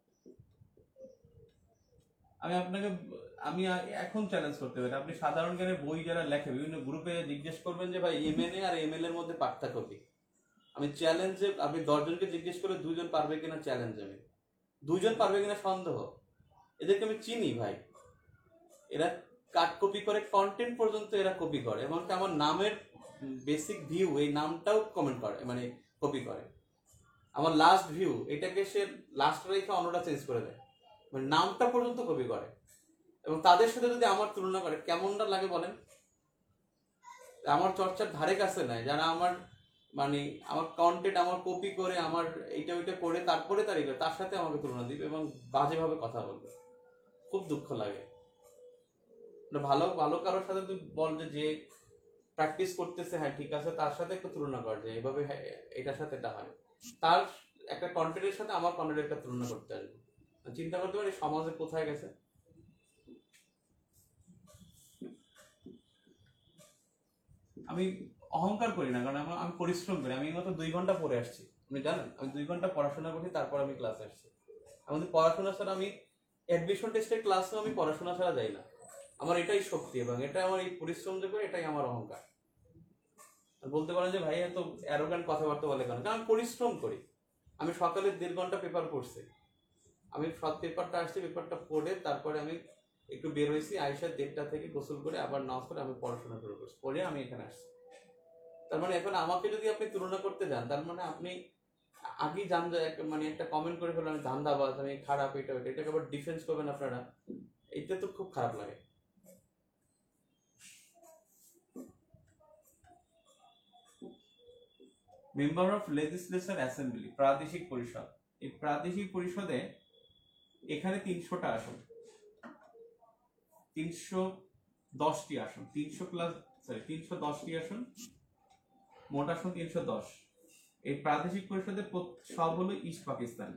Speaker 2: আমি আপনাকে আমি এখন চ্যালেঞ্জ করতে পারি, আপনি সাধারণ জ্ঞানের বই যারা লেখে বিভিন্ন গ্রুপে জিজ্ঞেস করবেন যে ভাই এমএলএ আর এমএলএ এর মধ্যে পার্থক্য কি? আমি চ্যালেঞ্জে আপনি দশজনকে জিজ্ঞেস করে দুজন পারবে কিনা চ্যালেঞ্জ, আমি দুজন পারবে কিনা সন্দেহ। এদেরকে আমি চিনি ভাই, এরা কাট কপি করে কন্টেন্ট পর্যন্ত এরা কপি করে, এমনকি আমার নামের বেসিক ভিউ এই নামটাও কমেন্ট করে মানে কপি করে। আমার লাস্ট ভিউ এটাকে সে লাস্ট রেখে অন্যটা চেঞ্জ করে দেয়, মানে নামটা পর্যন্ত কপি করে। এবং তাদের সাথে যদি আমার তুলনা করে কেমনটা লাগে বলেন? আমার চর্চার ধারে কাছে নাই যারা আমার মানে আমার কন্টেন্ট আমার কপি করে আমার এইটা ওইটা করে তারপরে তার তার সাথে আমাকে তুলনা দিবে এবং বাজেভাবে কথা বলবে। খুব দুঃখ লাগে। ভালো ভালো কারোর সাথে তুই বল যে প্র্যাকটিস করতেছে, হ্যাঁ ঠিক আছে, তার সাথে একটু তুলনা কর যে এইভাবে এটার সাথে এটা হয়। তার একটা কন্টেন্টের সাথে আমার কন্টেন্টের একটা তুলনা করতে আসবে। চিন্তা করতে পারি সমাজে কোথায় গেছে। আমি অহংকার করি না, কারণ আমি পরিশ্রম করি। আমি মাত্র দুই ঘন্টা পড়ে আসছি, আপনি জানেন আমি দুই ঘন্টা পড়াশোনা করছি, তারপর আমি ক্লাসে আসছি। আমাদের পড়াশোনা ছাড়া আমি অ্যাডমিশন টেস্টের ক্লাসেও আমি পড়াশোনা ছাড়া যাই না। আমার এটাই শক্তি এবং এটা আমার এই পরিশ্রম যে করে এটাই আমার অহংকার। বলতে পারেন যে ভাই এত অ্যারোগ্যান্ট কথাবার্তা বলে কেন? কারণ আমি পরিশ্রম করি। আমি সকালে দেড় ঘন্টা পেপার পড়ছি, আমি সব পেপারটা আসছি, পেপারটা পড়ে তারপরে আমি একটু বের হয়েছি, আইসার দেড়টা থেকে গোসল করে আবার নামাজ করে আমি পড়াশোনা শুরু করছি, পড়ে আমি এখানে আসছি। তার মানে এখন আমাকে যদি আপনি তুলনা করতে যান, তার মানে আপনি আগেই জান যে এক- মানে একটা কমেন্ট করে ফেললেন আমি ধান্দাবাজ, আমি খারাপ, এটা ওইটা, এটাকে আবার ডিফেন্স করবেন আপনারা, এটা তো খুব খারাপ লাগে।
Speaker 1: মেম্বার অফ লেজিসলেশন অ্যাসেম্বলি, প্রাদেশিক পরিষদ। এই প্রাদেশিক পরিষদে এখানে তিনশোটা আসন, তিনশো দশটি আসন, তিনশো প্লাস সরি তিনশো দশটি আসন, মোট আসন তিনশো দশ। এই প্রাদেশিক পরিষদের প্রত- সব হলো ইস্ট পাকিস্তান।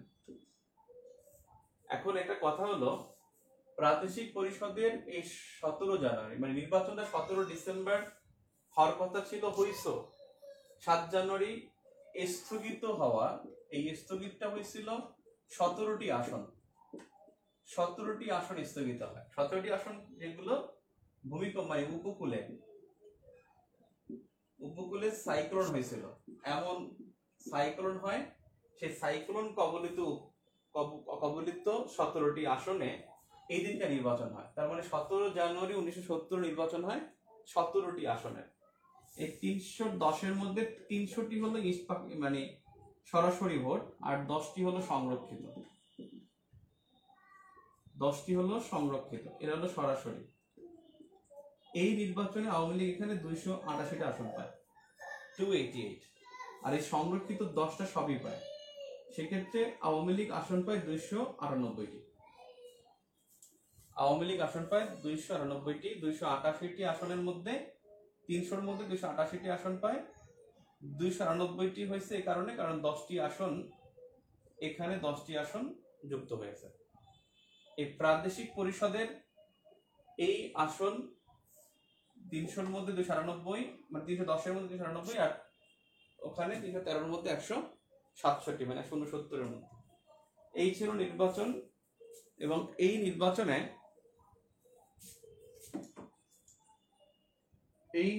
Speaker 1: এখন একটা কথা হলো, প্রাদেশিক পরিষদের এই সতেরো জানুয়ারি মানে নির্বাচনটা সতেরো ডিসেম্বর হওয়ার কথা ছিল, হইছ সাত জানুয়ারি স্থগিত হওয়া। এই স্থগিতটা হয়েছিল সতেরোটি আসন, সতেরোটি আসন স্থগিত হয়। সতেরোটি আসন যেগুলো ভূমিকম্প মানে উপকূলে উপকূলে সাইক্লোন হয়েছিল, এমন সাইক্লোন হয়, সেই সাইক্লোন কবলিত কব- কবলিত সতেরোটি আসনে এই দিনটা নির্বাচন হয়। তার মানে সতেরো জানুয়ারি উনিশশো সত্তর নির্বাচন হয় সতেরোটি আসনে। এই তিনশো দশের মধ্যে তিনশোটি হলো ইস্ট পাক মানে সরাসরি ভোট, আর দশটি হলো সংরক্ষিত, দশটি হলো সংরক্ষিত, এরা হলো সরাসরি। এই নির্বাচনে আওয়ামী লীগ এখানে দুইশো আটাশিটা আসন পায়, টু এইটি এইট, আর এই সংরক্ষিত দশটা সবই পায়। সেক্ষেত্রে আওয়ামী লীগ আসন পায় দুইশো আটানব্বইটি, আওয়ামী লীগ আসন পায় দুইশো আটানব্বইটি। দুইশো আটাশিটি আসনের মধ্যে তিনশোর মধ্যে দুইশো আটাশিটি আসন পায়, দুইশো আটানব্বইটি হয়েছে এই কারণে কারণ দশটি আসন এখানে দশটি আসন যুক্ত হয়েছে। এই প্রাদেশিক পরিষদের এই আসন তিনশোর মধ্যে দুইশো আটানব্বই মানে তিনশো দশের মধ্যে দুইশো আটানব্বই, আর ওখানে তিনশো তেরোর মধ্যে একশো সাতষট্টি মানে একশো উনসত্তরের মধ্যে। এই ছিল নির্বাচন। এবং এই নির্বাচনে এই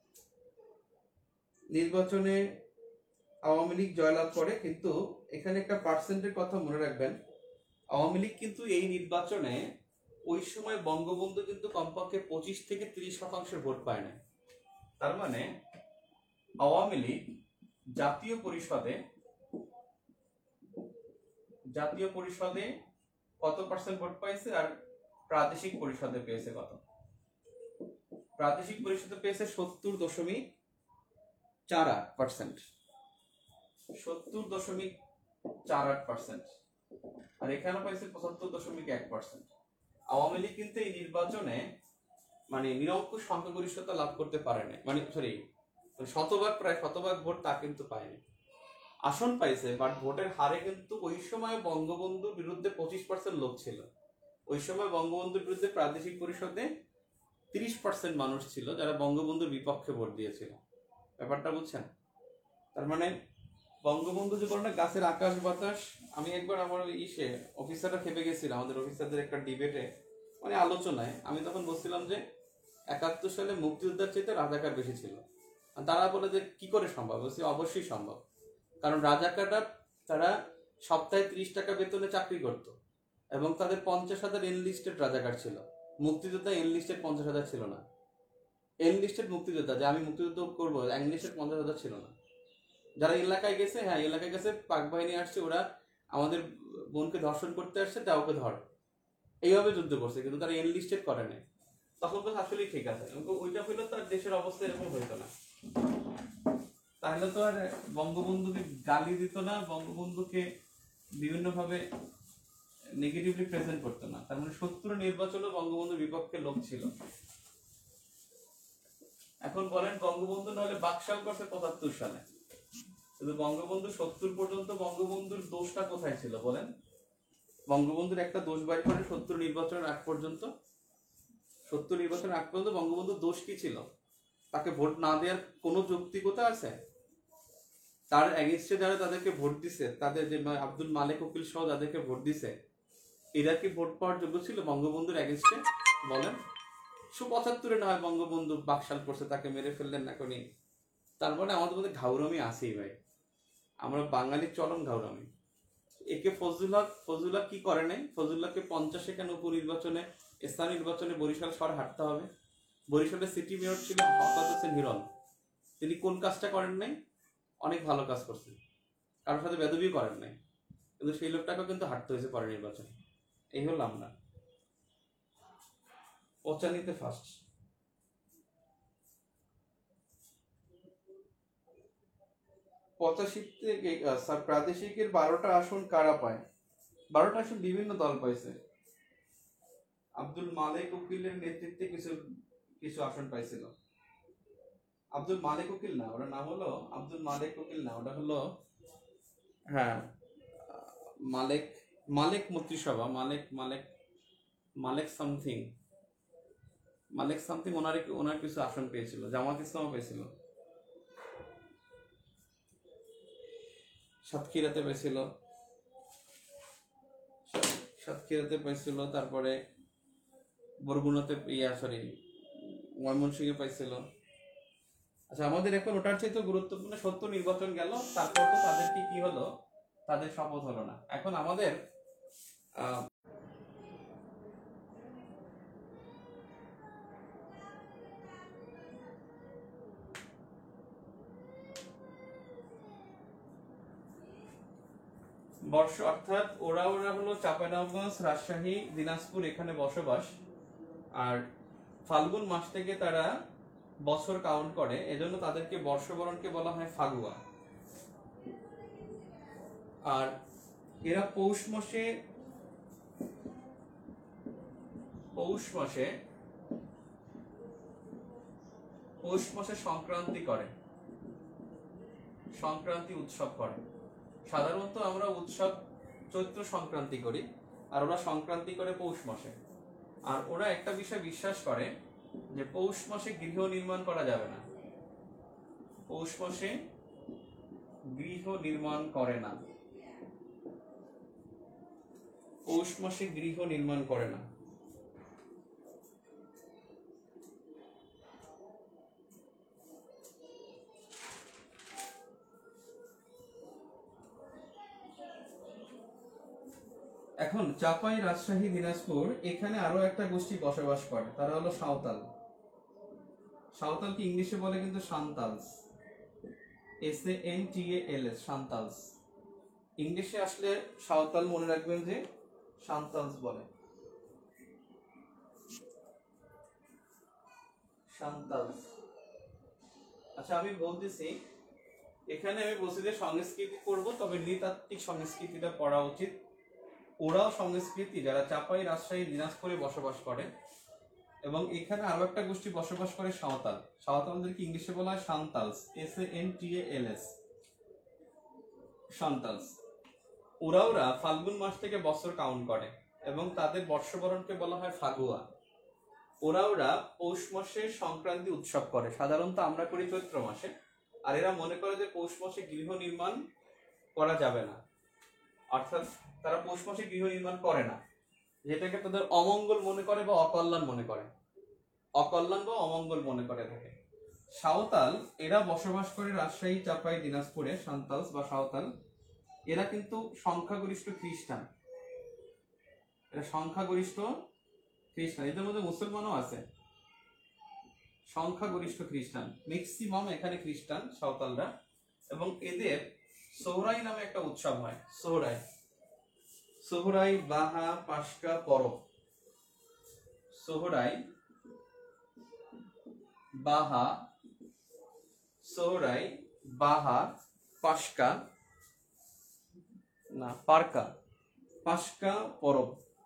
Speaker 1: নির্বাচনে আওয়ামী লীগ জয়লাভ করে, কিন্তু এখানে একটা পার্সেন্টের কথা মনে রাখবেন, আওয়ামী লীগ কিন্তু এই নির্বাচনে ওই সময় বঙ্গবন্ধু কিন্তু কমপক্ষে পঁচিশ থেকে ত্রিশ শতাংশের ভোট পায় না। তার মানে আওয়ামী লীগ জাতীয় পরিষদে জাতীয় পরিষদে কত পার্সেন্ট ভোট পাইছে, আর প্রাদেশিক পরিষদে পেয়েছে কত? প্রাদেশিক পরিষদে পেয়েছে সত্তর দশমিক চার আট পার্সেন্ট, সত্তর দশমিক চার আট পার্সেন্ট, আর এখানে পাইছে পঁচাত্তর দশমিক এক পার্সেন্ট। আওয়ামী লীগ কিন্তু এই নির্বাচনে মানে নিরঙ্কুশ সংখ্যাগরিষ্ঠতা লাভ করতে পারে না, মানে সরি শতভাগ প্রায় শতভাগ ভোট তা কিন্তু পায়নি। আসন পাইছে, বাট ভোটের হারে কিন্তু ওই সময় বঙ্গবন্ধুর বিরুদ্ধে পঁচিশ পার্সেন্ট লোক ছিল। ওই সময় বঙ্গবন্ধুর বিরুদ্ধে প্রাদেশিক পরিষদে তিরিশ পার্সেন্ট মানুষ ছিল যারা বঙ্গবন্ধুর বিপক্ষে ভোট দিয়েছিল। ব্যাপারটা বুঝছেন? তার মানে বঙ্গবন্ধু যে কোনো গাছের আকাশ বাতাস, আমি একবার আমার ইসে অফিসাররা খেপে গেছিল আমাদের অফিসারদের একটা ডিবেটে মানে আলোচনায়, আমি তখন বলছিলাম যে একাত্তর সালে মুক্তিযোদ্ধার চাইতে রাজাকার বেশি ছিল। আর তারা বলে যে কি করে সম্ভব? বলছি অবশ্যই সম্ভব, কারণ রাজাকাররা তারা সপ্তাহে ত্রিশ টাকা বেতনে চাকরি করত এবং তাদের পঞ্চাশ হাজার এনলিস্টেড রাজাকার ছিল। মুক্তিযোদ্ধা এনলিস্টেড পঞ্চাশ হাজার ছিল না। এনলিস্টেড মুক্তিযোদ্ধা যে আমি মুক্তিযুদ্ধ করবো এনলিস্টেড পঞ্চাশ হাজার ছিল না। যারা এলাকায় গেছে, হ্যাঁ এলাকায় গেছে, পাক বাহিনী আসছে, ওরা আমাদের বোনকে ধর্ষণ করতে আসছে, তা ওকে ধর, এইভাবে যুদ্ধ করছে, কিন্তু তারা এনলিস্টেড করে নাই। তখন তো আসলেই ঠিক আছে, ওইটা হইলো তো আর দেশের অবস্থা এরকম হইতো না। তাহলে তো আর বঙ্গবন্ধুকে গালি দিত না, বঙ্গবন্ধুকে বিভিন্ন ভাবে নেগেটিভলি প্রেজেন্ট করতো না। তার মানে সত্তর নির্বাচনে বঙ্গবন্ধুর বিপক্ষে লোক ছিল। এখন বলেন বঙ্গবন্ধু নাহলে বাকশাল করছে পঁচাত্তর সালে, কিন্তু বঙ্গবন্ধু সত্তর পর্যন্ত বঙ্গবন্ধুর দোষটা কোথায় ছিল বলেন? বঙ্গবন্ধুর একটা দোষ বাড়ি করে সত্তর নির্বাচনের আগ পর্যন্ত, সত্তর নির্বাচনের আগ পর্যন্ত বঙ্গবন্ধুর দোষ কি ছিল? তাকে ভোট না দেওয়ার কোনো যৌক্তিকতা আছে? তার এগেইনস্টে যারা তাদেরকে ভোট দিছে, তাদের যে আব্দুল মালেক উকিল সহ যাদেরকে ভোট দিছে, এরা কি ভোট পাওয়ার যোগ্য ছিল বঙ্গবন্ধুর এগেইনস্টে? বলেন। সো পঁচাত্তরে না হয় বঙ্গবন্ধু বাকশাল করছে, তাকে মেরে ফেললেন না কোনি, তারপরে আমাদের মধ্যে ঘাউরামি আসেই ভাই, আমরা বাঙালির চরম ঘাউরামি। একে ফজলুল হক ফজলুল হক কি করে নাই? ফজলুল্লাহকে পঞ্চাশে কেন উপনির্বাচনে স্থানীয় নির্বাচনে বরিশাল শহর হাঁটতে হবে? বরিশালের সিটি মেয়র ছিল হকাত হোসেন হিরণ,
Speaker 2: তিনি কোন কাজটা করেন নাই? অনেক ভালো কাজ করছেন, কারোর সাথে বেদবি করেন নাই, কিন্তু সেই লোকটাকেও কিন্তু হাঁটতে হয়েছে পরে নির্বাচনে। এই হলো আমরা পচানিতে ফার্স্ট। পঁচাশি থেকে স্যার প্রাদেশিকের বারোটা আসন কারা পায়? বারোটা আসন বিভিন্ন দল পাইছে। আব্দুল মালেক উকিলের নেতৃত্বে কিছু কিছু আসন পাইছিল। আব্দুল মালেক উকিল না, ওটার নাম হলো আব্দুল মালেক উকিল না, ওটা হলো হ্যাঁ মালেক মালেক মন্ত্রিসভা, মালেক মালেক মালেক সামথিং মালেক সামথিং ওনার ওনার কিছু আসন পেয়েছিল, জামাত ইসলামও পেয়েছিল, সাতক্ষীরাতে পেয়েছিল, সাতক্ষীরাতে পেয়েছিল, তারপরে বরগুনাতে ইয়া সরি ময়মনসিংহে পাইছিল। আচ্ছা, আমাদের এখন ওটার চাইতে গুরুত্বপূর্ণ সত্য নির্বাচন গেল, তারপর তো তাদেরকে কি হলো, তাদের শপথ হলো না। এখন আমাদের আহ বর্ষ অর্থাৎ ওরা ওরা হলো চাঁপাইনবাবগঞ্জ, রাজশাহী, দিনাজপুর এখানে বসবাস, আর ফাল্গুন মাস থেকে তারা বছর কাউন্ট করে, এজন্য তাদেরকে বর্ষবরণকে বলা হয় ফাগুয়া। আর এরা পৌষ মাসে পৌষ মাসে পৌষ মাসে সংক্রান্তি করে, সংক্রান্তি উৎসব করে। সাধারণত আমরা উৎসব চৈত্র সংক্রান্তি করি, আর ওরা সংক্রান্তি করে পৌষ মাসে। আর ওরা একটা বিষয় বিশ্বাস করে যে পৌষ মাসে গৃহ নির্মাণ করা যাবে না, পৌষ মাসে গৃহ নির্মাণ করে না, পৌষ মাসে গৃহ নির্মাণ করে না। এখন চাপাই, রাজশাহী, দিনাজপুর এখানে আরো একটা গোষ্ঠী বসবাস করে, তারা হলো সাঁওতাল। সাঁওতালকে ইংলিশে বলে কিন্তু Santals, S A N T A L S, Santals. ইংলিশে আসলে সাঁওতাল মনে রাখবেন যে সান্তালস বলে, সান্তালস। আচ্ছা, আমি বলতেছি এখানে আমি বলছি যে সংস্কৃতি পড়ব, তবে নৃতাত্ত্বিক সংস্কৃতিটা পড়া উচিত। ওরাও সংস্কৃতি, যারা চাপাই, রাজশাহী, দিনাজপুরে বসবাস করে, এবং এখানে আরো একটা গোষ্ঠী বসবাস করে সাঁওতাল। সাঁওতালদেরকে ইংলিশে বলা হয় Santals, S A N T A L S, Santals. ওরা ওরা ফাল্গুন মাস থেকে বছর কাউন্ট করে এবং তাদের বর্ষবরণকে বলা হয় ফাগুয়া। ওরা ওরা পৌষ মাসে সংক্রান্তি উৎসব করে, সাধারণত আমরা করি চৈত্র মাসে, আর এরা মনে করে যে পৌষ মাসে গৃহ নির্মাণ করা যাবে না, অর্থাৎ তারা পৌষ মাসে গৃহ নির্মাণ করে না, যেটাকে তাদের অমঙ্গল মনে করে বা অকল্যাণ মনে করে, অকল্যাণ বা অমঙ্গল মনে করে থাকে। সাঁওতাল এরা বসবাস করে রাজশাহী, চাপাই, দিনাজপুরে, সান্তালস বা সাঁওতাল। এরা কিন্তু সংখ্যাগরিষ্ঠ খ্রিস্টান, এরা সংখ্যাগরিষ্ঠ খ্রিস্টান, এদের মধ্যে মুসলমানও আছে, সংখ্যাগরিষ্ঠ খ্রিস্টান, ম্যাক্সিমাম এখানে খ্রিস্টান সাঁওতালরা। এবং এদের সোহরাই নামে একটা উৎসব হয়, সোহরাই, সোহরাই, বাহা, পাশকা, পরব। সোহরাই, বাহা, সোহরাই, বাহা, পাশকা না পারকা, পাশকা, পরব,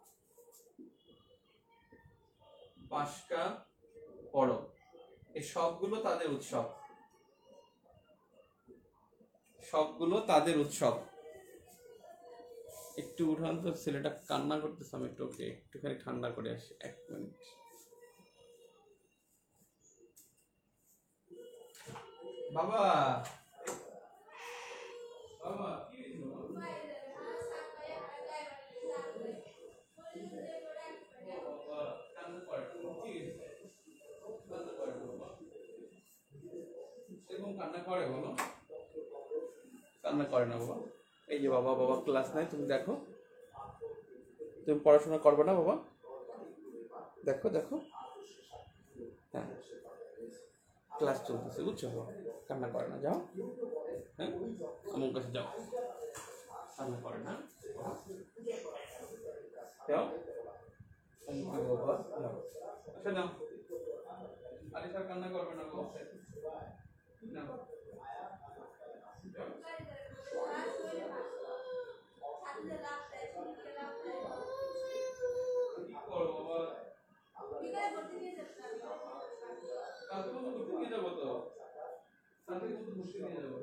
Speaker 2: পাশকা, পরব, এই সবগুলো তাদের উৎসব, সবগুলো তাদের উৎসব। একটু উঠান তো, ছেলেটা কান্না করতেছে, আমি একটু ওকে একটুখানি ঠান্ডা করে আসি, এক মিনিট। বাবা বাবা কি কান্না করে বলো? কান্না করে না বাবা। এই যে বাবা, বাবা ক্লাস নাই, তুমি দেখো, তুমি পড়াশোনা করবে না বাবা? দেখো দেখো, হ্যাঁ ক্লাস চলতেছে, বুঝছো? কান্না করে না, যাও। হ্যাঁ, আমার কাছে যাও, কান্না করে না, যাও। আচ্ছা নাও, আরে স্যার কান্না করবে না বলছে। নাও, যাও। কি করবো বাবা? কালকে মতো ঘুরতে নিয়ে যাবো তো, কালকে মতো ঘুরতে নিয়ে যাবো।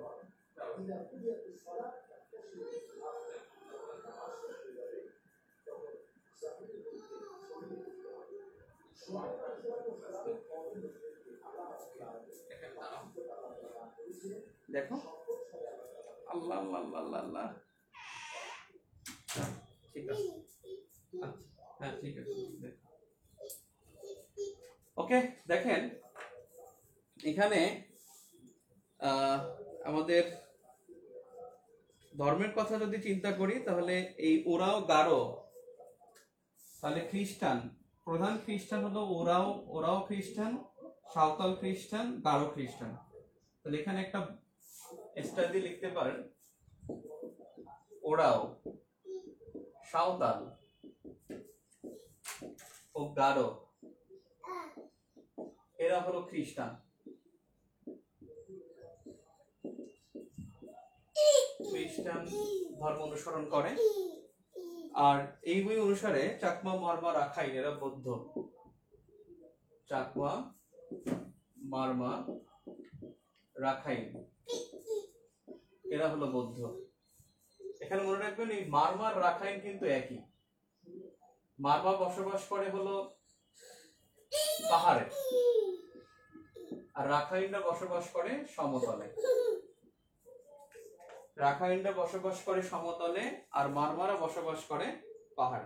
Speaker 2: দেখো, আল্লাহ আল্লাহ আল্লাহ আল্লাহ আল্লাহ। ঠিক আছে, আচ্ছা, হ্যাঁ ঠিক আছে। ওকে, দেখেন এখানে আহ, আমাদের ধর্মের কথা যদি চিন্তা করি তাহলে এই ওরাও গারো, তাহলে খ্রিস্টান, প্রধান খ্রিস্টান হলো ওরাও, ওরাও খ্রিস্টান, সাঁওতাল খ্রিস্টান, গারো খ্রিস্টান। তাহলে এখানে একটা স্টাডি লিখতে পারেন, ওরাও, সাঁওতাল ও গারো এরা হলো খ্রিস্টান। খ্রিস্টান ধর্ম অনুসরণ করে। আর এই বই অনুসারে চাকমা, মারমা, রাখাইন এরা বৌদ্ধ। চাকমা, মারমা, রাখাইন এরা হলো বৌদ্ধ। এখানে মনে রাখবেন এই মারমার রাখাইন কিন্তু একই। মারমা বসবাস করে হলো পাহাড়ে, আর রাখাইনরা বসবাস করে সমতলে। রাখাইনরা বসবাস করে সমতলে আর মারমারা বসবাস করে পাহাড়ে।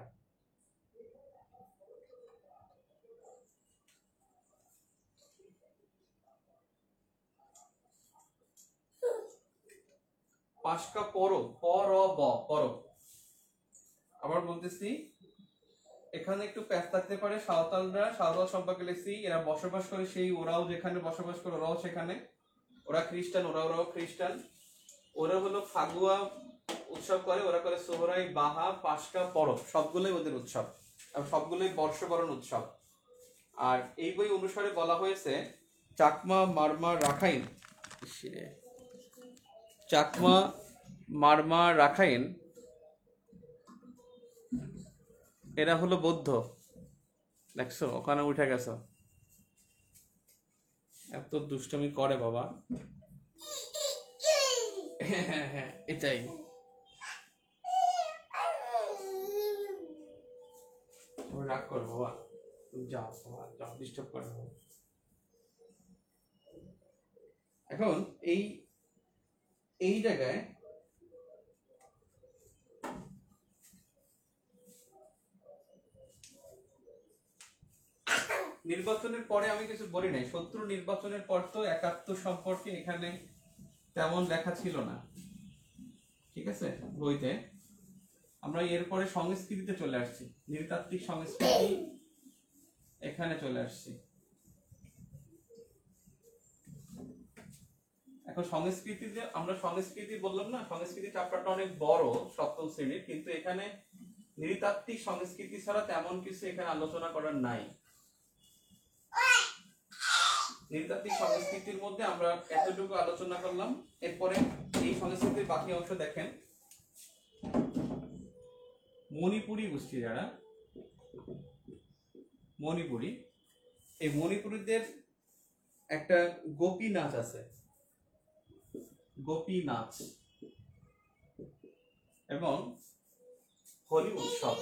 Speaker 2: পাঁচকা পরব, পর ব পরব। আবার বলতেছি, এখানে একটু প্যাচ থাকতে পারে। সাঁওতালরা, সাঁওতাল সম্পর্কে লিখছি, এরা বসবাস করে সেই ওরাও যেখানে বসবাস করে ওরাও সেখানে। ওরা খ্রিস্টান, ওরা ওরাও খ্রিস্টান। ওরা হলো ফাগুয়া উৎসব করে, ওরা করে সোহরাই, বাহা, পাঁচকা, পরব, সবগুলোই ওদের উৎসব, সবগুলোই বর্ষবরণ উৎসব। আর এই বই অনুসারে বলা হয়েছে চাকমা, মারমা, রাখাইন, চাকমা, মারমা, রাখাইন এরা হলো বৌদ্ধ। দেখছো, ওখানে উঠে গেছো, এত দুষ্টমি করে বাবা। হ্যাঁ হ্যাঁ এটাই। রাগ করো বাবা, তুমি যাও, যাও, ডিস্টার্ব করো। এখন এই এই জায়গায় নির্বাচনের পরে আমি কিছু বলি নাই। শত্রু নির্বাচনের পর তো একাত্তর সম্পর্কে এখানে তেমন লেখা ছিল না, ঠিক আছে বইতে। আমরা এরপরে সংস্কৃতিতে চলে আসছি, নৃতাত্ত্বিক সংস্কৃতি এখানে চলে আসছি। এখন সংস্কৃতিতে আমরা সংস্কৃতি বললাম না, সংস্কৃতি চ্যাপ্টারটা অনেক বড় সপ্তম শ্রেণীর, কিন্তু এখানে নৃতাত্ত্বিক সংস্কৃতি ছাড়া তেমন কিছু এখানে আলোচনা করার নাই। নৃতাত্ত্বিক সংস্কৃতির মধ্যে আমরা এতটুকু আলোচনা করলাম। এরপরে এই সংস্কৃতির বাকি অংশ দেখেন, মণিপুরী গোষ্ঠী যারা, মণিপুরী, এই মণিপুরীদের একটা গোপী নাচ আছে, গোপী নাচ এবং হোলি উৎসব।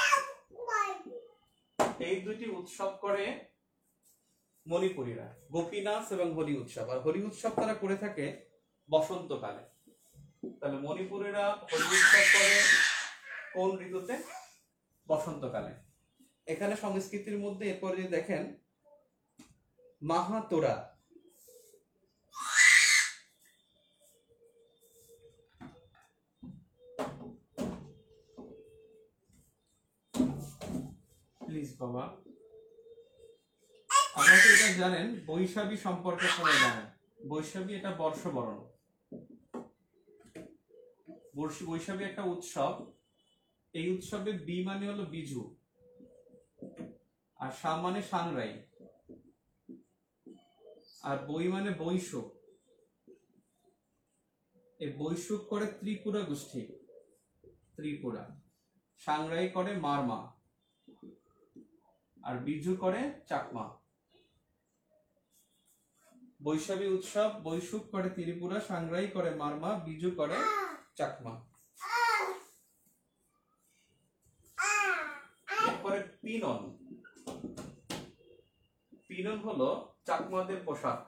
Speaker 2: এই দুটি উৎসব করে মণিপুরীরা, গোপী নাচ এবং হোলি উৎসব। আর হোলি উৎসব তারা করে থাকে বসন্তকালে। তাহলে মণিপুরীরা হোলি উৎসব করে কোন ঋতুতে? বসন্তকালে। এখানে সংস্কৃতির মধ্যে এরপরে যদি দেখেন মাহাতোরা, প্লিজ বাবা, আমরা তো এটা
Speaker 1: আপনারা জানেন বৈশাখী সম্পর্কে সবাই জানেন। বৈশাখী এটা বর্ষবরণ। বৈশাখী একটা উৎসব। এই উৎসবে বি মানে হলো বিজু, আর সা মানে সাংরাই, আর বই মানে বৈশুক। এই বৈশুক করে ত্রিপুরা গোষ্ঠী, ত্রিপুরা। সাংরাই করে মারমা, আর বিজু করে চাকমা। বৈশাখী উৎসব বৈশুক করে ত্রিপুরা, সাংরাই করে মারমা, বিজু করে চাকমা। এরপরে পিনন। পিনন হলো চাকমাদের পোশাক।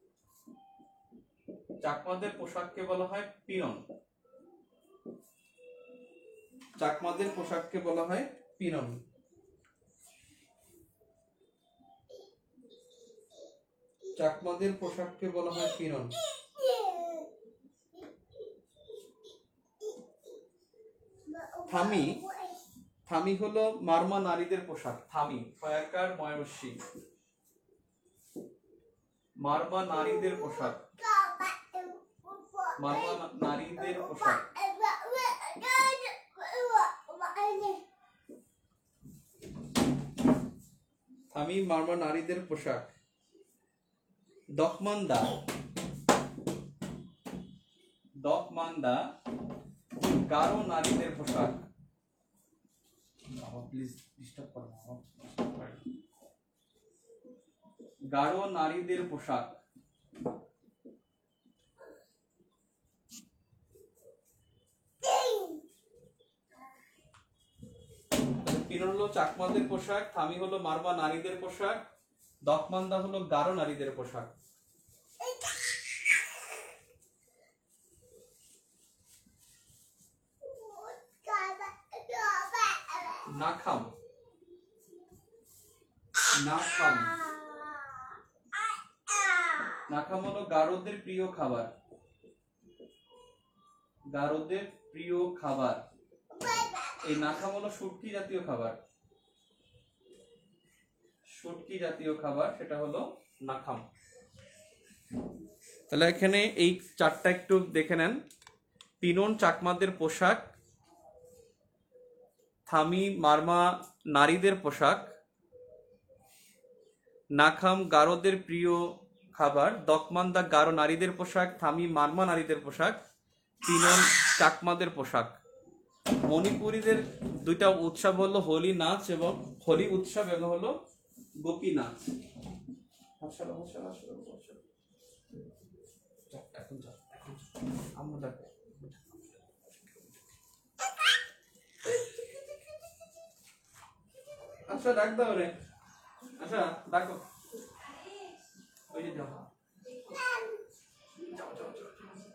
Speaker 1: চাকমাদের পোশাককে বলা হয় পিনন। চাকমাদের পোশাককে বলা হয় পিনন। চাকমাদের পোশাককে বলা হয় পিনন। থামি। থামি হলো মারমা নারীদের পোশাক। থামি ফয়াকার ময়ূরী, মারমা নারীদের পোশাক। মারমা নারীদের পোশাক। থামি মারমা নারীদের পোশাক। দকমান্দা। দকমান্দা গারো নারীদের পোশাক। প্লিজ ডিস্টার্ব করো না। গারো নারীদের পোশাক। পিনন হলো চাকমাদের পোশাক, থামি হলো মারমা নারীদের পোশাক, দকমান্দা হলো গারো নারীদের পোশাক। নাখাম। নাখাম। নাখাম হলো গারোদের প্রিয় খাবার। গারোদের প্রিয় খাবার। এই নাখাম হলো শুটকি জাতীয় খাবার। শুটকি জাতীয় খাবার, সেটা হলো নাখাম। তাহলে এখানে এই চারটা একটু দেখে নেন। পিনন চাকমাদের পোশাক, থামি মারমা নারীদের পোশাক, নাখাম গারোদের প্রিয় খাবার, দকমান্দা গারো নারীদের পোশাক, থামি মারমা নারীদের পোশাক, পিনন চাকমাদের পোশাক। মণিপুরীদের দুইটা উৎসব হলো হোলি নাচ এবং হোলি উৎসব এবং হলো গোপী নাচ। আচ্ছা ডাক দাও রে। আচ্ছা ডাকো। ওই যে যাও যাও যাও যাও।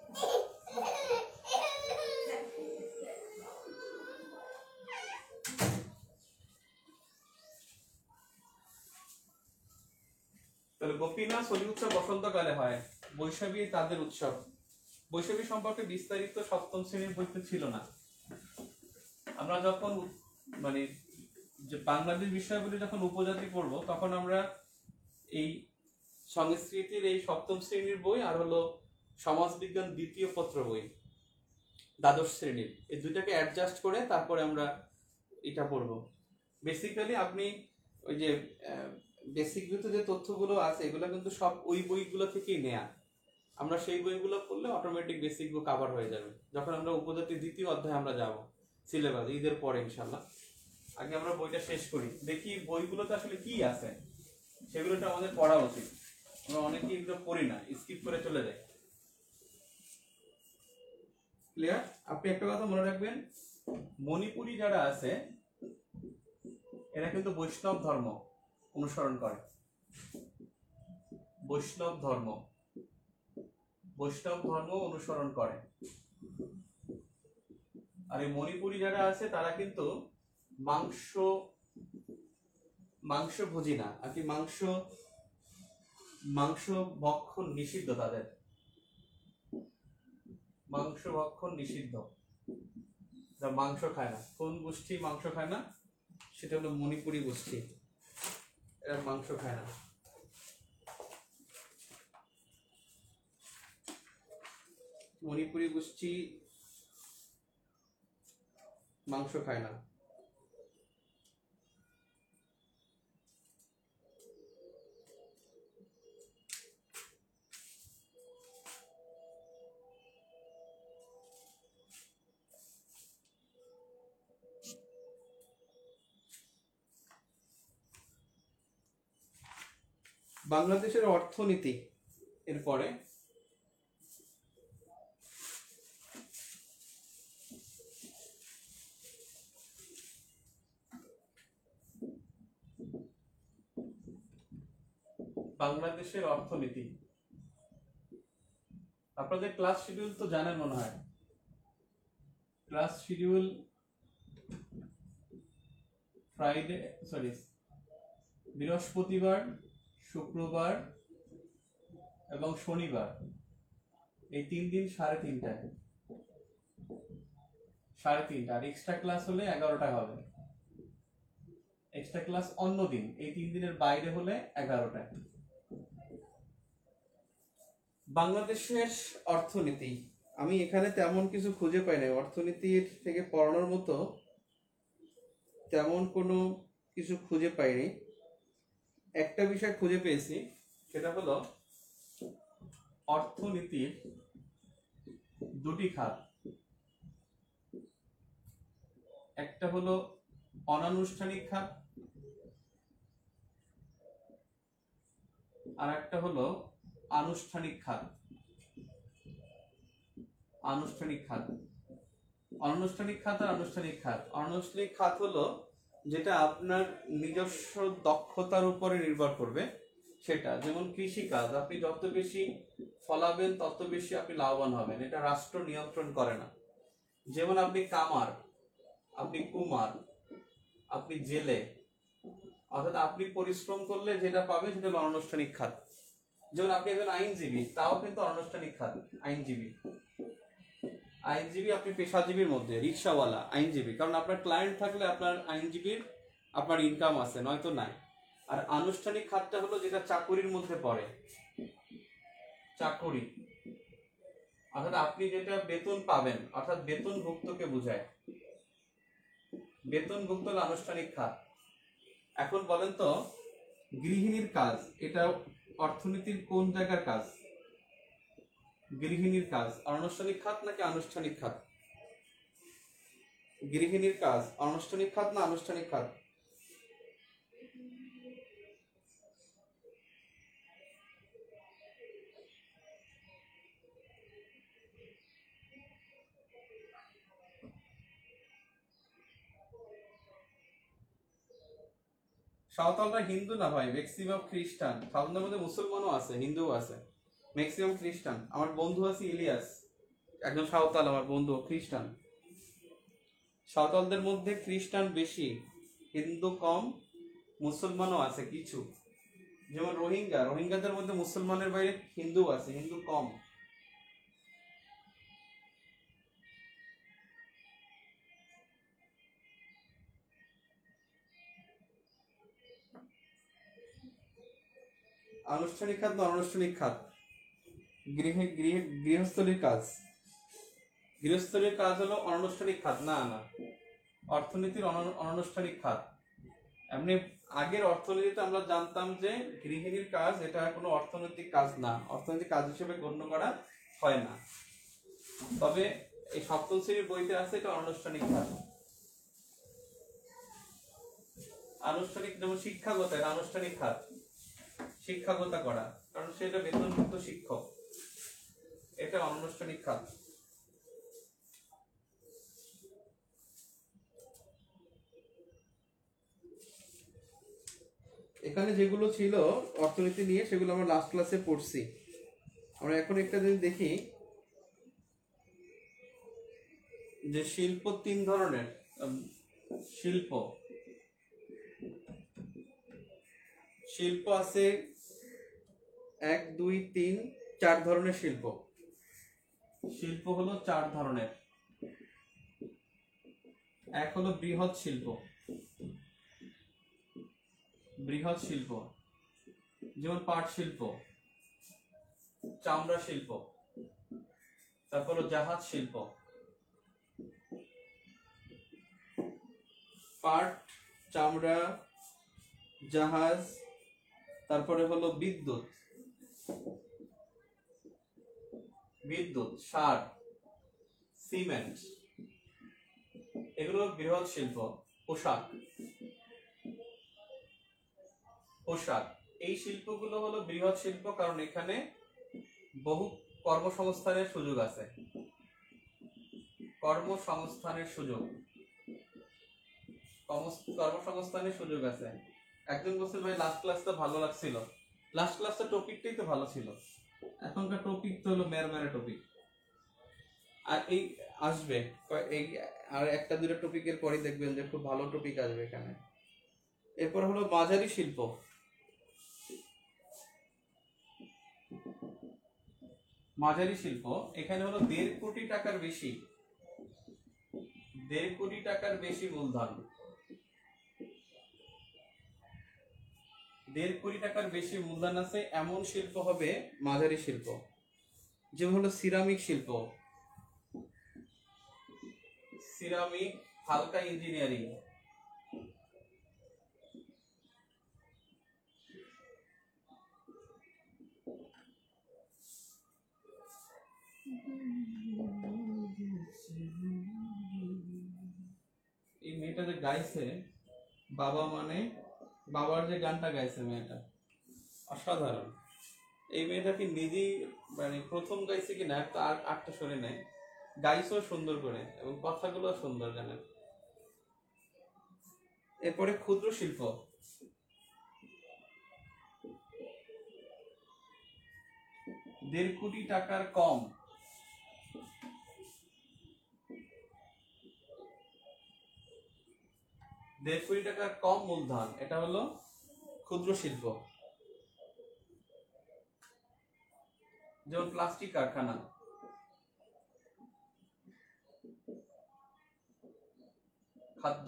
Speaker 1: তাহলে গোপী নাচ হোলি উৎসব বসন্তকালে হয়। বৈশাখী তাদের উৎসব। বৈশাখী সম্পর্কে বিস্তারিত সপ্তম শ্রেণীর বইতে ছিল না। আমরা যখন মানে যে বাংলাদেশ বিষয়গুলি যখন উপজাতি পড়ব, তখন আমরা এই সংস্কৃতির এই সপ্তম শ্রেণীর বই আর হলো সমাজবিজ্ঞান দ্বিতীয় পত্র বই দ্বাদশ শ্রেণীর, এই দুইটাকে অ্যাডজাস্ট করে তারপরে আমরা এটা পড়ব। বেসিক্যালি আপনি ওই যে বেসিক ভিতরে যে তথ্যগুলো আছে এগুলো কিন্তু সব ওই বইগুলো থেকেই নেয়া। আমরা সেই বইগুলো পড়লে অটোমেটিক বেসিক বই কভার হয়ে যাবে। যখন আমরা উপজাতি দ্বিতীয় অধ্যায়ে আমরা যাব সিলেবাস ঈদের পরে ইনশাল্লাহ। আগে আমরা বইটা শেষ করি, দেখি বইগুলোতে আসলে কি আছে, সেগুলোটা আমাদের পড়া উচিত। আমরা অনেকে এগুলো পড়ি না, স্কিপ করে চলে যাই। ক্লিয়ার? আপনি একটা কথা মনে রাখবেন, মণিপুরি যারা আছে এরা কিন্তু বৈষ্ণব ধর্ম অনুসরণ করে। বৈষ্ণব ধর্ম বৈষ্ণব ধর্ম অনুসরণ করে। আর এই মণিপুরি যারা আছে তারা কিন্তু মাংস মাংস ভোজি না, আর কি মাংস মাংস ভক্ষণ নিষিদ্ধ তাদের। মাংস ভক্ষণ নিষিদ্ধ, যারা মাংস খায় না। কোন গোষ্ঠী মাংস খায় না? সেটা হলো মণিপুরি গোষ্ঠী। এরা মাংস খায় না।
Speaker 2: মণিপুরি গোষ্ঠী মাংস খায় না। বাংলাদেশের অর্থনীতি এরপরে বাংলাদেশের অর্থনীতি, আপনাদের ক্লাস শিডিউল তো জানেন মনে হয়। ক্লাস শিডিউল ফ্রাইডে সরি বৃহস্পতিবার, শুক্রবার এবং শনিবার, এই তিন দিন সাড়ে তিনটায় সাড়ে তিনটা আর এক্সট্রা ক্লাস হলে এগারোটায় হবে। এক্সট্রা ক্লাস অন্য দিন, এই তিন দিনের বাইরে হলে এগারোটায়। বাংলাদেশের অর্থনীতি আমি এখানে তেমন কিছু খুঁজে পাই না, অর্থনীতির থেকে পড়ানোর মতো তেমন কোনো কিছু খুঁজে পাইনি। একটা বিষয় খুঁজে পেয়েছি, সেটা হলো অর্থনীতির দুটি খাত, একটা হলো অনানুষ্ঠানিক খাত আর একটা হলো আনুষ্ঠানিক খাত। আনুষ্ঠানিক খাত অনানুষ্ঠানিক খাত আর আনুষ্ঠানিক খাত। অনানুষ্ঠানিক খাত হলো যেটা আপনার নিজস্ব দক্ষতার উপরে নির্ভর করবে, সেটা যেমন কৃষিকাজ, আপনি যত বেশি ফলাবেন তত বেশি আপনি লাভবান হবেন, এটা রাষ্ট্র নিয়ন্ত্রণ করে না। যেমন আপনি কামার, আপনি কুমার, আপনি জেলে, অর্থাৎ আপনি পরিশ্রম করলে যেটা পাবে সেটা হলো অনানুষ্ঠানিক খাত। যেমন আপনি একজন আইনজীবী, তাও কিন্তু অনানুষ্ঠানিক খাত। আইনজীবী আইনজীবী আপনি পেশাজীবীর মধ্যে, রিক্সাওয়ালা আইনজীবী, কারণ আপনার ক্লায়েন্ট থাকলে আপনার আইনজীবীর আপনার ইনকাম আছে, নয়তো নাই। আর আনুষ্ঠানিক খাতটা হলো যেটা চাকুরির মধ্যে পড়ে, চাকুরি, অর্থাৎ আপনি যেটা বেতন পাবেন, অর্থাৎ বেতনভুক্তকে বোঝায়। বেতনভুক্ত হলো আনুষ্ঠানিক খাত। এখন বলেন তো, গৃহিণীর কাজ এটা অর্থনীতির কোন জায়গার কাজ? গৃহিণীর কাজ অনানুষ্ঠানিক খাত নাকি আনুষ্ঠানিক খাত? গৃহিণীর কাজ আনুষ্ঠানিক খাত না আনুষ্ঠানিক খাত? সাঁওতালরা হিন্দু না ভাই, ম্যাক্সিমাম খ্রিস্টান। সাঁওতালদের মধ্যে মুসলমানও আছে, হিন্দুও আছে, ম্যাক্সিমাম খ্রিস্টান। আমার বন্ধু আছে ইলিয়াস, একজন সাঁওতাল আমার বন্ধু, খ্রিস্টান। সাঁওতালদের মধ্যে খ্রিস্টান বেশি, হিন্দু কম, মুসলমানও আছে কিছু। যেমন রোহিঙ্গা, রোহিঙ্গাদের মধ্যে মুসলমানের বাইরে হিন্দু আছে, হিন্দু কম। আনুষ্ঠানিক খাত না অনানুষ্ঠানিক খাত? গৃহে গৃহে গৃহস্থলীর কাজ, গৃহস্থলীর কাজ হলো অনানুষ্ঠানিক খাত। না না, অর্থনীতির অনানুষ্ঠানিক খাত। এমনি আগের অর্থনীতিতে আমরা জানতাম যে গৃহিণীর কাজ এটা কোনো অর্থনৈতিক কাজ না, অর্থনৈতিক কাজ হিসেবে গণ্য করা হয় না। তবে এই সপ্তম শ্রেণীর বইতে আছে এটা অনানুষ্ঠানিক খাত। আনুষ্ঠানিক যেমন শিক্ষাগত, এটা আনুষ্ঠানিক খাত, শিক্ষাগতা করা, কারণ সেটা বেতনভুক্ত শিক্ষক, এটা অনানুষ্ঠানিক খাত। এখানে যেগুলো ছিল অর্থনীতি নিয়ে সেগুলো আমরা লাস্ট ক্লাসে পড়ছি। আমরা এখন একটা জিনিস দেখি যে শিল্প তিন ধরনের। শিল্প শিল্প আছে এক দুই তিন চার ধরনের শিল্প। শিল্প হলো চার ধরনের। এক হলো বৃহৎ শিল্প, বৃহৎ শিল্প যেমন পাট শিল্প, চামড়া শিল্প,
Speaker 1: তারপর হলো জাহাজ শিল্প,
Speaker 2: পাট, চামড়া, জাহাজ, তারপরে হলো বিদ্যুৎ,
Speaker 1: বিদ্যুৎ, সার, সিমেন্ট, এগুলো বৃহৎ শিল্প। পোশাক, পোশাক এই শিল্পগুলো হলো বৃহৎ শিল্প, কারণ এখানে বহু কর্মসংস্থানের সুযোগ আছে। কর্মসংস্থানের সুযোগ কর্মসংস্থানের সুযোগ আছে। একজন বলছে ভাই লাস্ট ক্লাসটা ভালো লাগছিল, লাস্ট ক্লাসটা টপিকটাই তো ভালো ছিল, এখনকার টপিক তো হলো মেরে মেরে টপিক।
Speaker 2: আর এই আসবে এই আর একটা দুটো টপিকের পরে দেখবেন যে খুব ভালো টপিক আসবে এখানে। এরপর হলো মাঝারি শিল্প,
Speaker 1: মাঝারি শিল্প এখানে হলো দেড় কোটি টাকার বেশি, দেড় কোটি টাকার বেশি মূলধন, দেড় কোটি টাকার বেশি মূলধন আছে এমন শিল্প হবে
Speaker 2: মাঝারি শিল্প। যেমন হলো সিরামিক শিল্প,
Speaker 1: সিরামিক, হালকা ইঞ্জিনিয়ারিং, এই মেয়েটা যে গাইছে বাবা মানে, বাবার যে গানটা গাইছে মেয়েটা অসাধারণ। এই মেয়েটা কি নিজেই মানে প্রথম গাইছে কি না একটা আর আটটা শুনে নেয়, গাইছেও সুন্দর করে এবং কথাগুলো সুন্দর গানের। এরপরে ক্ষুদ্র শিল্প, দেড় কোটি টাকার কম, দেড় কোটি টাকার কম মূলধন, এটা হলো ক্ষুদ্র শিল্প। যেমন প্লাস্টিক কারখানা, খাদ্য,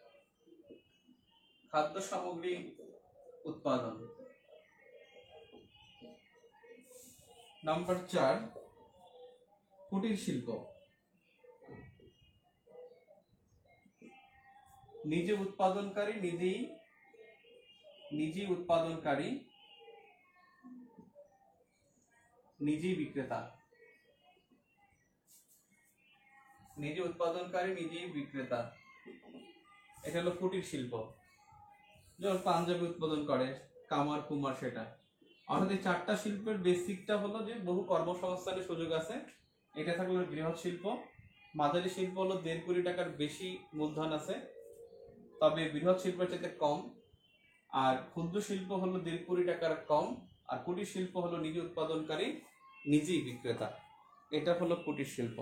Speaker 1: খাদ্য সামগ্রী উৎপাদন। নাম্বার চার, কুটির শিল্প, নিজে উৎপাদনকারী, নিজেই নিজেই উৎপাদনকারী, নিজেই বিক্রেতা, নিজে উৎপাদনকারী নিজেই বিক্রেতা, এটা হলো কুটির শিল্প। যেমন পাঞ্জাবি উৎপাদন করে কামার কুমার, সেটা। অর্থাৎ এই চারটা শিল্পের বেসিকটা হলো যে বহু কর্মসংস্থানের সুযোগ আছে, এটা থাকলো বৃহৎ শিল্প। মাঝারি শিল্প হলো দেড় কোটি টাকার বেশি মূলধন আছে, তবে বৃহৎ শিল্পের চাইতে কম। আর ক্ষুদ্র শিল্প হলো দেড় কোটি টাকার কম, আর কুটির শিল্প হলো নিজে উৎপাদনকারী নিজেই বিক্রেতা, এটা হলো কুটির শিল্প।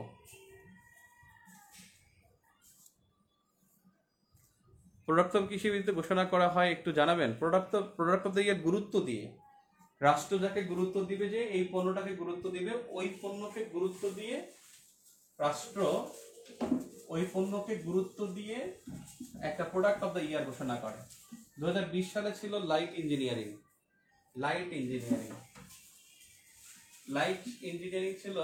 Speaker 1: প্রোডাক্ট অফ কৃষিবিদ্যা ঘোষণা করা হয় একটু জানাবেন। Product product of the year গুরুত্ব দিয়ে, রাষ্ট্র যাকে গুরুত্ব দিবে যে এই পণ্যটাকে গুরুত্ব দিবে, ওই পণ্যকে গুরুত্ব দিয়ে রাষ্ট্র ওই পণ্যকে গুরুত্ব দিয়ে একটা প্রোডাক্ট অফ দ্য ইয়ার ঘোষণা করে। দু হাজার বিশ সালে ছিল light engineering, light engineering light engineering ছিল।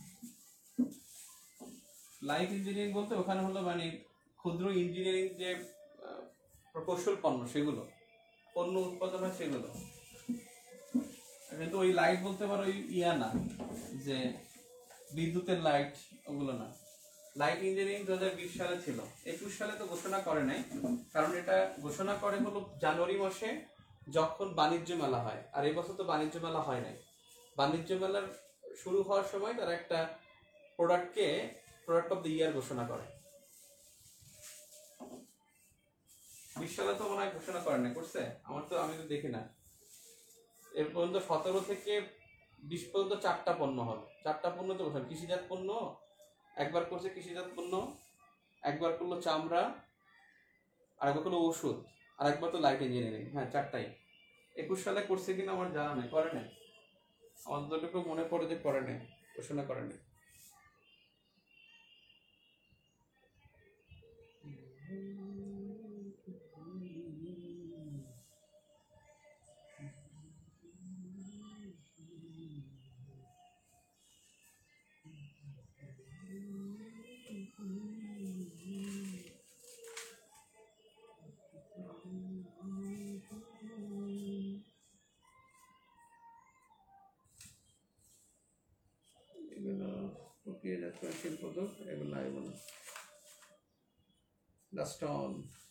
Speaker 1: লাইট ইঞ্জিনিয়ারিং বলতে ওখানে হলো মানে ক্ষুদ্র ইঞ্জিনিয়ারিং যে প্রকৌশল পণ্য, সেগুলো পণ্য উৎপাদন হয় সেগুলো। কিন্তু ওই লাইট বলতে পারো ওই ইয়া না যে বিদ্যুতের লাইট, ওগুলো না। লাইট ইঞ্জিনিয়ারিং দু হাজার বিশ সালে ছিল, একুশ সালে তো ঘোষণা করে নাই, কারণ এটা ঘোষণা করে হলো জানুয়ারি মাসে যখন বাণিজ্য মেলা হয়, আর এই বছর তো বাণিজ্য মেলা হয় নাই। বাণিজ্য মেলার শুরু হওয়ার সময় তারা একটা প্রোডাক্টকে প্রোডাক্ট অফ দ্য ইয়ার ঘোষণা করে। বিশ সালে তো মনে হয় ঘোষণা করে না, করছে? আমার তো আমি তো দেখি না। এর পর্যন্ত সতেরো থেকে বিশ পর্যন্ত চারটা পণ্য হবে, চারটা পণ্য তো ঘোষণা। কৃষিজাত পণ্য একবার করছে, কৃষিজাত পণ্য একবার করলো চামড়া, আর একবার করলো ওষুধ, আর একবার তো লাইট ইঞ্জিনিয়ারিং। হ্যাঁ, চারটাই। একুশ সালে করছে কিনা আমার জানা নেই, করে নাই। আমার যতটুকু মনে পড়ে যে করে নাই, ঘোষণা করে নাই।
Speaker 2: এগুলো প্রক্রিয়াজাত শিল্প পদক, এগুলো আইব না। লাস্ট অন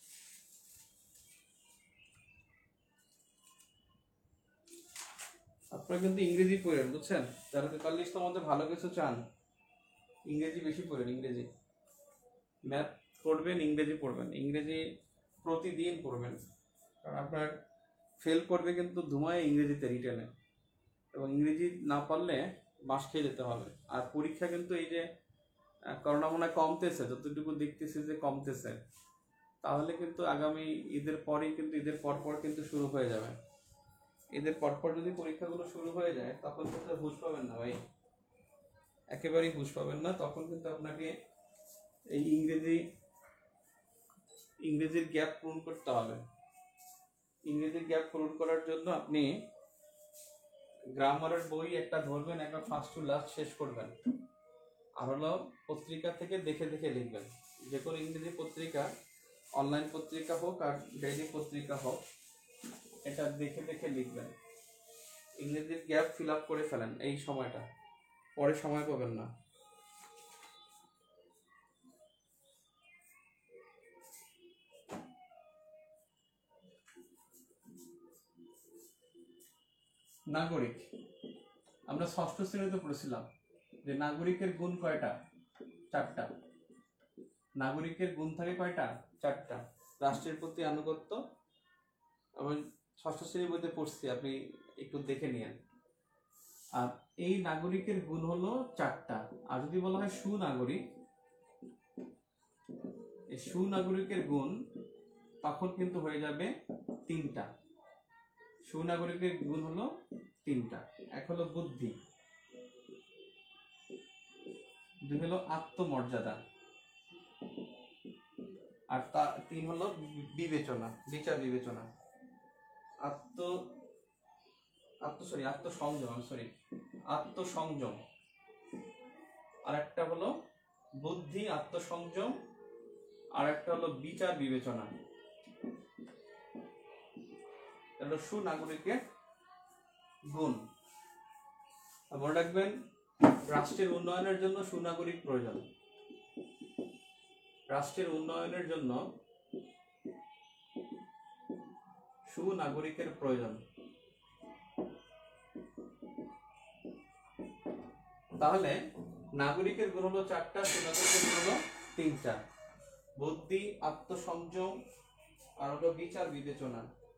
Speaker 2: আপনারা কিন্তু ইংরেজি পড়েন, বুঝছেন? যারা তেতাল্লিশটার মধ্যে ভালো কিছু চান, ইংরেজি বেশি পড়েন। ইংরেজি ম্যাথ পড়বেন, ইংরেজি পড়বেন, ইংরেজি প্রতিদিন পড়বেন। কারণ আপনার ফেল করবে কিন্তু ধুমায় ইংরেজিতে, রিটেনে। এবং ইংরেজি না পারলে বাস খেয়ে যেতে হবে। আর পরীক্ষা কিন্তু এই যে করোনা মনে হয় কমতেছে, যতটুকু দেখতেছি যে কমতেছে, তাহলে কিন্তু আগামী ঈদের পরেই কিন্তু ঈদের পর পর কিন্তু শুরু হয়ে যাবে। ঈদের পর পর যদি পরীক্ষাগুলো শুরু হয়ে যায় তখন কিন্তু হুঁশ পাবেন না ভাই, একেবারেই হুঁশ পাবেন না। তখন কিন্তু আপনাকে এই ইংরেজি ইংরেজির গ্যাপ পূরণ করতে হবে। ইংরেজির গ্যাপ পূরণ করার জন্য আপনি গ্রামারের বই একটা ধরবেন, একটা ফার্স্ট টু লাস্ট শেষ করবেন। আর হলো পত্রিকা থেকে দেখে দেখে লিখবেন। যে কোনো ইংরেজি পত্রিকা, অনলাইন পত্রিকা হোক আর ডেইলি পত্রিকা হোক, এটা দেখে দেখে লিখবেন। ইংরেজির গ্যাপ ফিল আপ করে ফেলেন এই সময়টা, পরে সময় পাবেন না। নাগরিক, আমরা ষষ্ঠ শ্রেণীতে পড়েছিলাম যে নাগরিকের গুণ কয়টা? চারটা। নাগরিকের গুণ থাকে কয়টা? চারটা। রাষ্ট্রের প্রতি আনুগত্য, আমি ষষ্ঠ শ্রেণীর বইতে পড়ছি, আপনি একটু দেখে নিয়েন। আর এই নাগরিকের গুণ হলো চারটা। আর যদি বলা হয় সুনাগরিক, এই সুনাগরিকের গুণ তখন কিন্তু হয়ে যাবে তিনটা। সুনাগরিকের গুণ হলো তিনটা। এক হলো বুদ্ধি, দুই হলো আত্মমর্যাদা, আর তা তিন হলো বিবেচনা, বিচার বিবেচনা। আত্ম আত্ম সরি আত্মসংযম সরি আত্মসংযম। আর একটা হলো বুদ্ধি, আত্মসংযম, আর একটা হলো বিচার বিবেচনা। এটা সুনাগরিকের গুণ। মনে রাখবেন, রাষ্ট্রের উন্নয়নের জন্য সুনাগরিক প্রয়োজন। রাষ্ট্রের উন্নয়নের জন্য সুনাগরিকের প্রয়োজন। তাহলে নাগরিকের গুণ হলো চারটা, সুনাগরিকের গুণ হলো তিনটা। বুদ্ধি, আত্মসংযম, আর হলো বিচার বিবেচনা।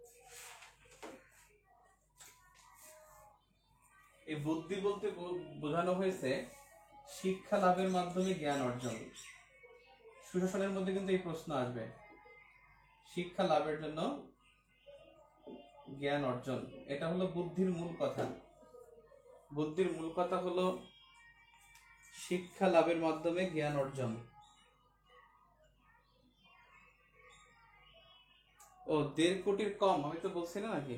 Speaker 2: এই বুদ্ধি বলতে বোঝানো হয়েছে শিক্ষা লাভের মাধ্যমে জ্ঞান অর্জন। সুশাসনের মধ্যে কিন্তু এই প্রশ্ন আসবে, শিক্ষা লাভের জন্য জ্ঞান অর্জন। এটা হলো বুদ্ধির মূল কথা। বুদ্ধির মূল কথা হলো শিক্ষা লাভের মাধ্যমে জ্ঞান অর্জন। ও দেড় কোটির কম, আমি তো বলছি না নাকি?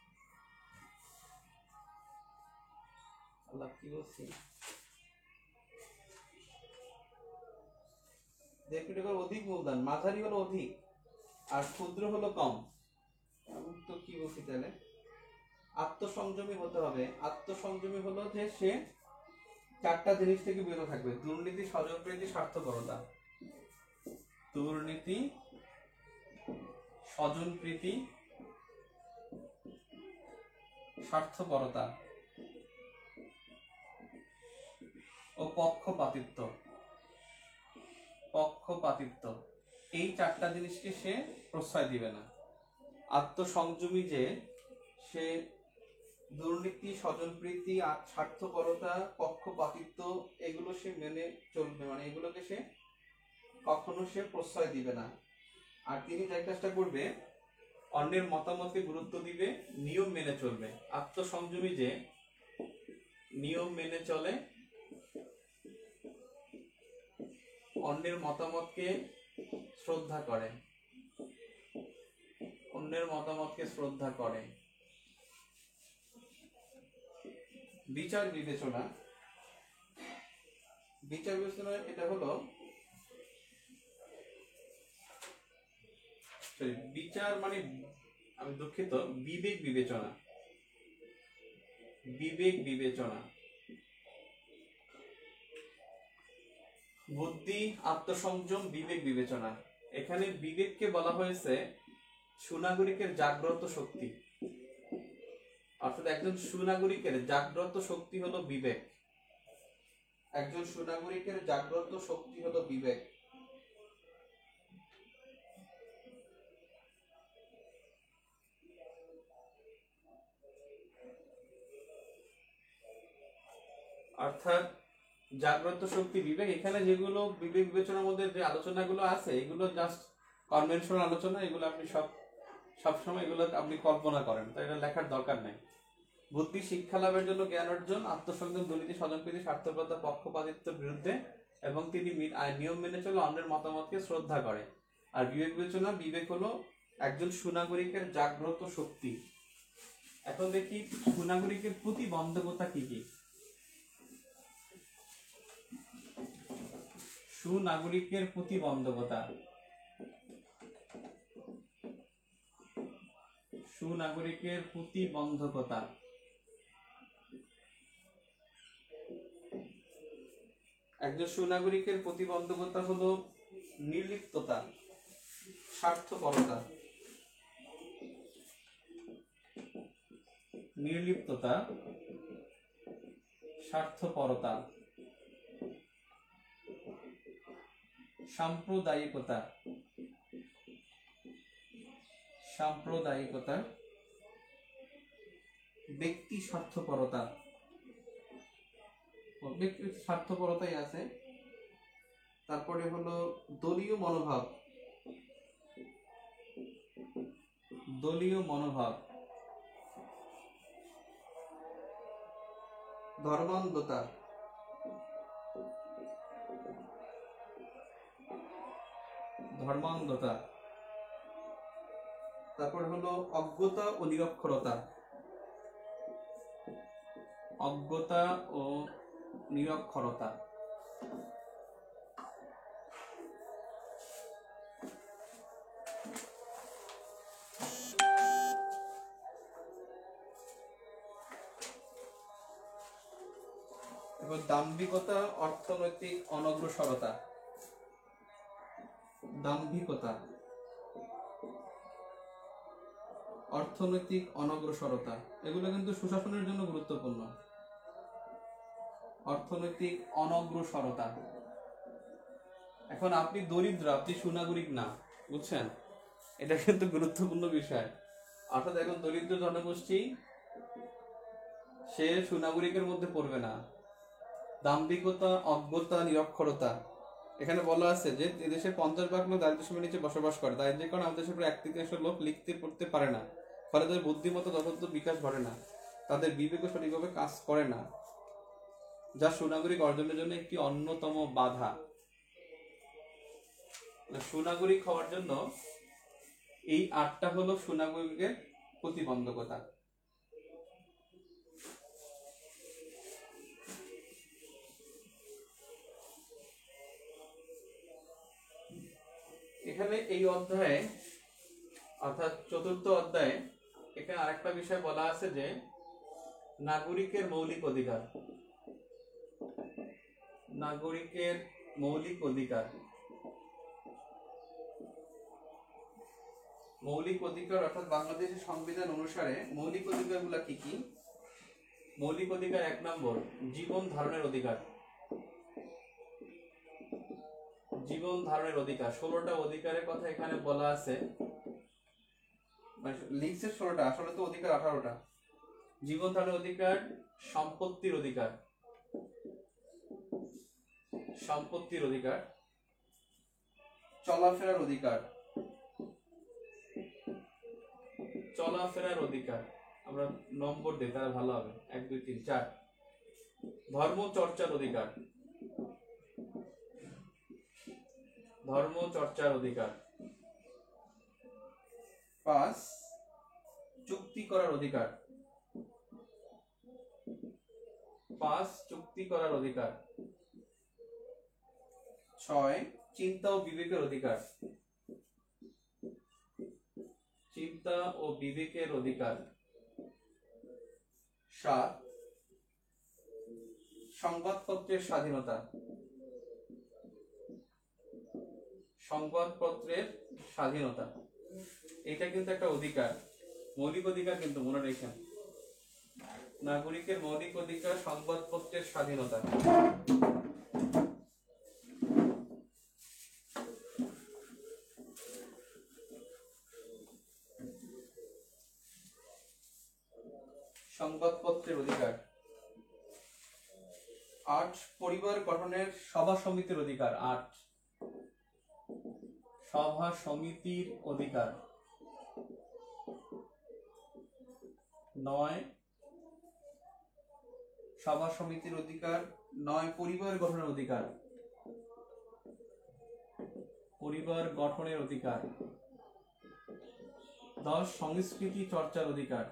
Speaker 2: আল্লাহ কি বলছি, দেড় কোটি করে অধিক মূলধন, মাঝারি হলো অধিক আর ক্ষুদ্র হলো কম। আমি তো কি বলছি তাহলে? আত্মসংযমী হতে হবে। আত্মসংযমী হলো যে সে চারটা জিনিস থেকে বিরত থাকবে: দুর্নীতি, স্বজনপ্রীতি, স্বার্থপরতা। দুর্নীতি, স্বজনপ্রীতি, স্বার্থপরতা ও পক্ষপাতিত্ব। পক্ষপাতিত্ব এই চারটা জিনিসকে সে প্রশ্রয় দিবে না। আত্মসংযমী যে সে দুর্নীতি, স্বজনপ্রীতি, স্বার্থপরতা, পক্ষপাতিত্ব এগুলো সে মেনে চলবে, মানে এগুলোকে সে কখনো সে প্রশ্রয় দিবে না। আর তিনি যে কাজটা করবে, অন্যের মতামতকে গুরুত্ব দিবে, নিয়ম মেনে চলবে। আত্মসংযমী যে নিয়ম মেনে চলে, অন্যের মতামতকে শ্রদ্ধা করে, অন্যের মতামতকে শ্রদ্ধা করে। বিচার বিবেচনা, বিচার বিবেচনা এটা হলো sorry, বিচার মানে আমি দুঃখিত, বিবেক বিবেচনা, বিবেক বিবেচনা, বুদ্ধি, আত্মসংযম, বিবেক বিবেচনা। এখানে বিবেককে বলা হয়েছে সুনাগরিকের জাগ্রত শক্তি, অর্থাৎ একজন সুনাগরিকের জাগ্রত শক্তি হলো বিবেক, একজন সুনাগরিকের জাগ্রত শক্তি হলো বিবেক। অর্থাৎ জাগ্রত শক্তি বিবেক, এখানে যেগুলো বিবেক বিবেচনার মধ্যে যে আলোচনাগুলো আছে এগুলো জাস্ট কনভেনশনাল আলোচনা, এগুলো আপনি সব সবসময় এগুলো আপনি কল্পনা করেন, তাই এটা লেখার দরকার নেই। বুদ্ধি শিক্ষা লাভের জন্য জ্ঞান অর্জন, আত্মসংযম দুর্নীতি স্বজনপ্রীতি স্বার্থপরতা পক্ষপাতিত্বের বিরুদ্ধে, এবং তিনি নিয়ম মেনে চলে অন্যের মতামতকে শ্রদ্ধা করে। আর বিবেক বিবেচনা, বিবেক হলো একজন সুনাগরিকের জাগ্রত শক্তি। এখন দেখি সুনাগরিকের প্রতিবন্ধকতা কি কি। সুনাগরিকের প্রতিবন্ধকতা, সুনাগরিকের প্রতিবন্ধকতা একজন সুনাগরিকের প্রতিবন্ধকতা হলো নির্লিপ্ততা, স্বার্থপরতা, নির্লিপ্ততা, স্বার্থপরতা, সাম্প্রদায়িকতা, সাম্প্রদায়িকতা, ব্যক্তি স্বার্থপরতা, ব্যক্তি স্বার্থপরতাই আছে। তারপরে হলো দলীয় মনোভাব, দলীয় মনোভাব, ধর্মান্ধতা, ধর্মান্ধতা, তারপর হলো অজ্ঞতা ও নিরক্ষরতা, অজ্ঞতা ও নিরক্ষরতা। এবার দাম্ভিকতা, অর্থনৈতিক অনগ্রসরতা, দাম্ভিকতা, অর্থনৈতিক অনগ্রসরতা, এগুলো কিন্তু সুশাসনের জন্য গুরুত্বপূর্ণ। অর্থনৈতিক অনগ্রসরতা। এখন আপনি দরিদ্র, আপনি সুনাগরিক না, বুঝছেন? এটা কিন্তু গুরুত্বপূর্ণ বিষয়। অর্থাৎ এখন দরিদ্র জনগোষ্ঠী সে সুনাগরিকের মধ্যে পড়বে না। দাম্ভিকতা, অজ্ঞতা, নিরক্ষরতা, এখানে বলা আছে যে এদেশে পঞ্চাশ ভাগ লোক দারিদ্র সীমার নিচে বসবাস করে। দারিদ্রের কারণে আমাদের দেশের প্রায় এক তৃতীয়াংশ লোক লিখতে পড়তে পারে না, ফলে তাদের বুদ্ধিমত্তা যথাযথ বিকাশ ঘটে না, তাদের বিবেকও সঠিকভাবে কাজ করে না, যা সুনাগরিক অর্জনের জন্য একটি অন্যতম বাধা। সুনাগরিক হওয়ার জন্য এই আটটা হলো সুনাগরিকের প্রতিবন্ধকতা। এখানে এই অধ্যায়ে অর্থাৎ চতুর্থ অধ্যায়ে এখানে আরেকটা বিষয় বলা আছে যে নাগরিকের মৌলিক অধিকার, নাগরিকের মৌলিক অধিকার, মৌলিক অধিকার অর্থাৎ বাংলাদেশের সংবিধান অনুসারে মৌলিক অধিকারগুলো কি কি? মৌলিক অধিকার এক নম্বর জীবন ধারণের অধিকার, জীবন ধারণের অধিকার। ষোলোটা অধিকারের কথা এখানে বলা আছে, লিখছে ষোলোটা, আসলে তো অধিকার আঠারোটা। জীবন ধারণের অধিকার, সম্পত্তির অধিকার, সম্পত্তির অধিকার, চলাফেরার অধিকার, চলাফেরার অধিকার। আমরা নম্বর দিই তাহলে ভালো হবে, এক দুই তিন চার। ধর্ম চর্চার অধিকার, ধর্ম চর্চার অধিকার। পাঁচ চুক্তি করার অধিকার, পাঁচ চুক্তি করার অধিকার। ছয় চিন্তা ও বিবেকের অধিকার, চিন্তা ও বিবেকের অধিকার। সাত সংবাদপত্রের স্বাধীনতা, সংবাদপত্রের স্বাধীনতা এটা কিন্তু একটা অধিকার, মৌলিক অধিকার, কিন্তু মনে রেখেন নাগরিকের মৌলিক অধিকার সংবাদপত্রের স্বাধীনতা। সংবাদপত্রের অধিকার। আট পরিবার গঠনের সভা সমিতির অধিকার, আট সভা সমিতির অধিকার। নয় সভা সমিতির অধিকার। নয় পরিবার গঠনের অধিকার, পরিবার গঠনের অধিকার। দশ সংস্কৃতি চর্চার অধিকার,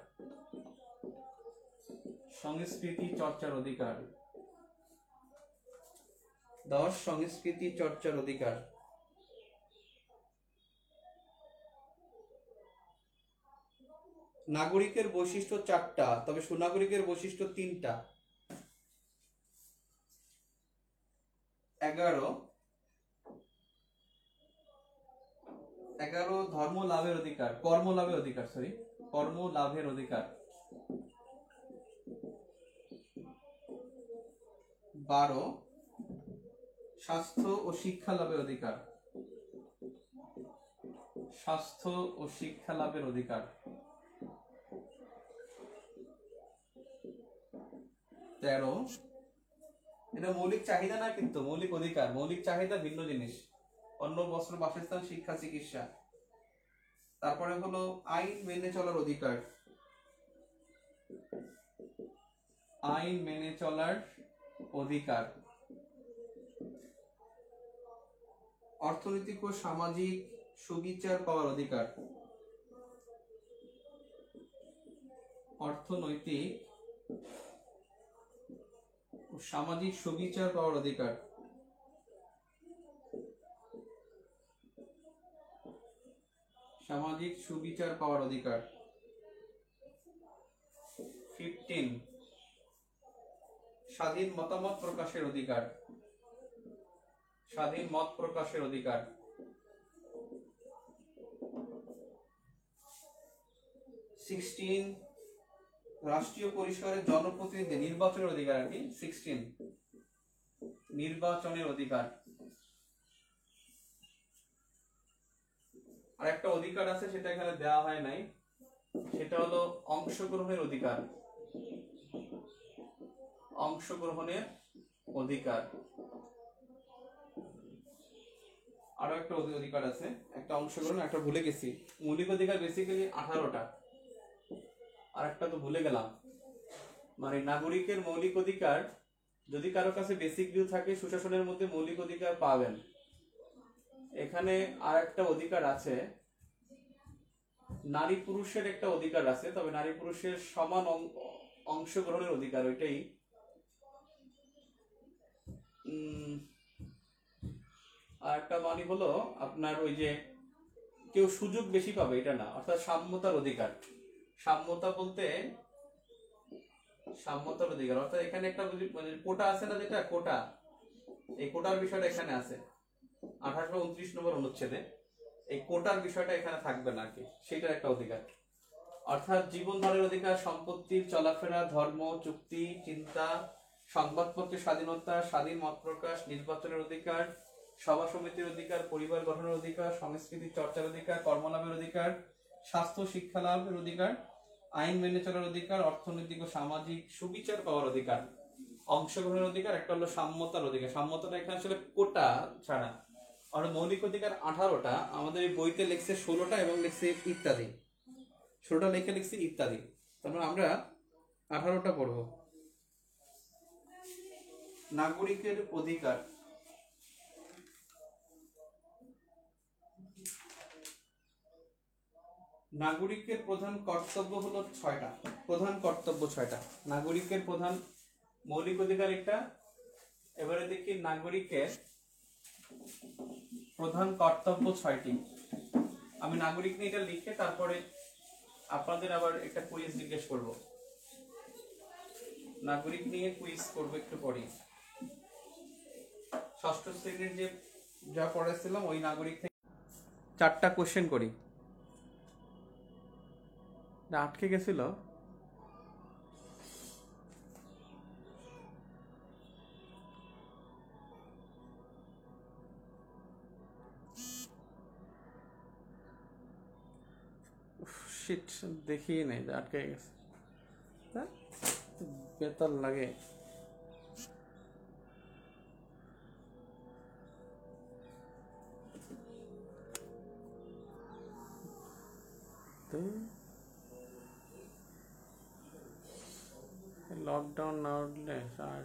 Speaker 2: সংস্কৃতি চর্চার অধিকার। দশ সংস্কৃতি চর্চার অধিকার। নাগরিকের বৈশিষ্ট্য চারটা, তবে সুনাগরিকের বৈশিষ্ট্য তিনটা। এগারো এগারো ধর্ম লাভের অধিকার, কর্ম লাভের অধিকার, সরি কর্ম লাভের অধিকার। বারো স্বাস্থ্য ও শিক্ষা লাভের অধিকার, স্বাস্থ্য ও শিক্ষা লাভের অধিকার। তেরো এটা মৌলিক চাহিদা না, কিন্তু মৌলিক অধিকার, মৌলিক চাহিদা ভিন্ন জিনিস। অন্ন বস্ত্র বাসস্থান শিক্ষা চিকিৎসা। তারপরে হলো আইন মেনে চলার অধিকার, আইন মেনে চলার অধিকার। অর্থনৈতিক ও সামাজিক সুবিচার পাওয়ার অধিকার, অর্থনৈতিক ও সামাজিক সুবিচার পাওয়ার অধিকার। সামাজিক সুবিচার পাওয়ার অধিকার। ফিফটিন স্বাধীন মতামত প্রকাশের অধিকার, স্বাধীন মত প্রকাশের অধিকার। সিক্সটিন রাষ্ট্রীয় পরিসরে জনপ্রতিনিধি নির্বাচনের অধিকার আর কি। সিক্সটিন নির্বাচনের অধিকার। আর একটা অধিকার আছে, সেটা এখানে দেওয়া হয় নাই, সেটা হলো অংশগ্রহণের অধিকার, অংশগ্রহণের অধিকার। আরো একটা অধিকার আছে, একটা অংশগ্রহণ, একটা ভুলে গেছি। মৌলিক অধিকার বেসিক্যালি আঠারোটা, আর একটা তো ভুলে গেলাম। মানে নাগরিকের মৌলিক অধিকার, যদি কারো কাছে বেসিক ভিউ থাকে সুশাসনের মধ্যে মৌলিক অধিকার পাবেন। এখানে আর একটা অধিকার আছে, নারী পুরুষের একটা অধিকার আছে, তবে নারী পুরুষের সমান অংশগ্রহণের অধিকার, ওইটাই আর একটা মানে হলো আপনার ওই যে কেউ সুযোগ বেশি পাবে এটা না, অর্থাৎ সাম্যতার অধিকার। সাম্যতা বলতে সাম্যতার অধিকার অর্থাৎ এখানে একটা মানে কোটা আছে না, যেটা কোটা, এই কোটার বিষয়টা এখানে আছে আঠারোশো উনত্রিশ নম্বর অনুচ্ছেদে। এই কোটার বিষয়টা এখানে থাকবে না আর কি, সেটার একটা অধিকার। অর্থাৎ জীবনধারের অধিকার, সম্পত্তির চলাফেরা, ধর্ম, চুক্তি, চিন্তা, সংবাদপত্রের স্বাধীনতা, স্বাধীন মত প্রকাশ, নির্বাচনের অধিকার, সভা সমিতির অধিকার, পরিবার গঠনের অধিকার, সংস্কৃতি চর্চার অধিকার, কর্মলাভের অধিকার, স্বাস্থ্য শিক্ষা লাভের অধিকার, আইন মেনে চলার অধিকার, অর্থনৈতিক ও সামাজিক সুবিচার পাওয়ার অধিকার, অংশগ্রহণের অধিকার, একটা হলো সাম্যতার অধিকার। সাম্যতাটা এখানে আসলে কোটা ছাড়া, আর মৌলিক অধিকার আঠারোটা, আমাদের এই বইতে লিখছে ষোলোটা এবং লিখছে ইত্যাদি, ষোলোটা লেখে লিখছে ইত্যাদি। তারপর আমরা আঠারোটা পড়ব। নাগরিকের অধিকার। নাগরিকের প্রধান কর্তব্য হলো ছয়টা, প্রধান কর্তব্য ছয়টা। নাগরিকের প্রধান মৌলিক অধিকার একটা। এবারে দেখি নাগরিকের প্রধান কর্তব্য ছয়টি। আমি নাগরিক নিয়ে এটা লিখে তারপরে আপনাদের আবার একটা কুইজ জিজ্ঞেস করব, নাগরিক নিয়ে কুইজ করবো একটু পরে। ষষ্ঠ শ্রেণীর যে যা পড়েছিলাম ওই নাগরিক থেকে চারটা কোশ্চেন করি। আটকে গেছিল। শিট, দেখি নাই যে আটকে গেছে। বেতাল লাগে। লকডাউন না উঠলে আর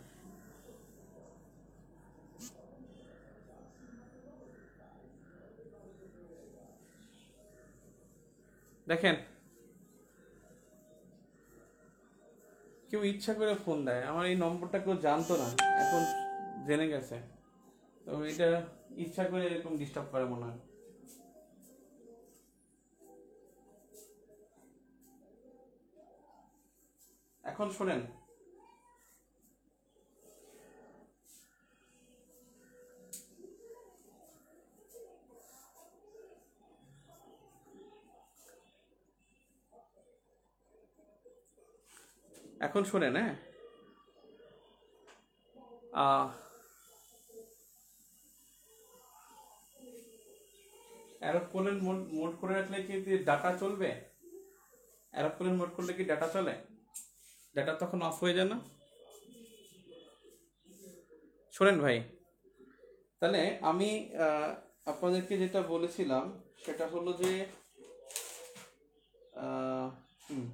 Speaker 2: দেখেন, কেউ ইচ্ছা করে ফোন দেয়। আমার এই নম্বরটা কেউ জানতো না, এখন জেনে গেছে। তো এটা ইচ্ছা করে এরকম ডিস্টার্ব করে মনে হয়। এখন শোনেন, এখন শোনেন, হ্যাঁ, এরোপ্লেন মোড করে রাখলে কি ডাটা চলবে? এরোপ্লেন মোড করলে কি ডাটা চলে? ডাটা তখন অফ হয়ে যায় না? শোনেন ভাই, তাহলে আমি আপনাদেরকে যেটা বলেছিলাম সেটা হলো যে হুম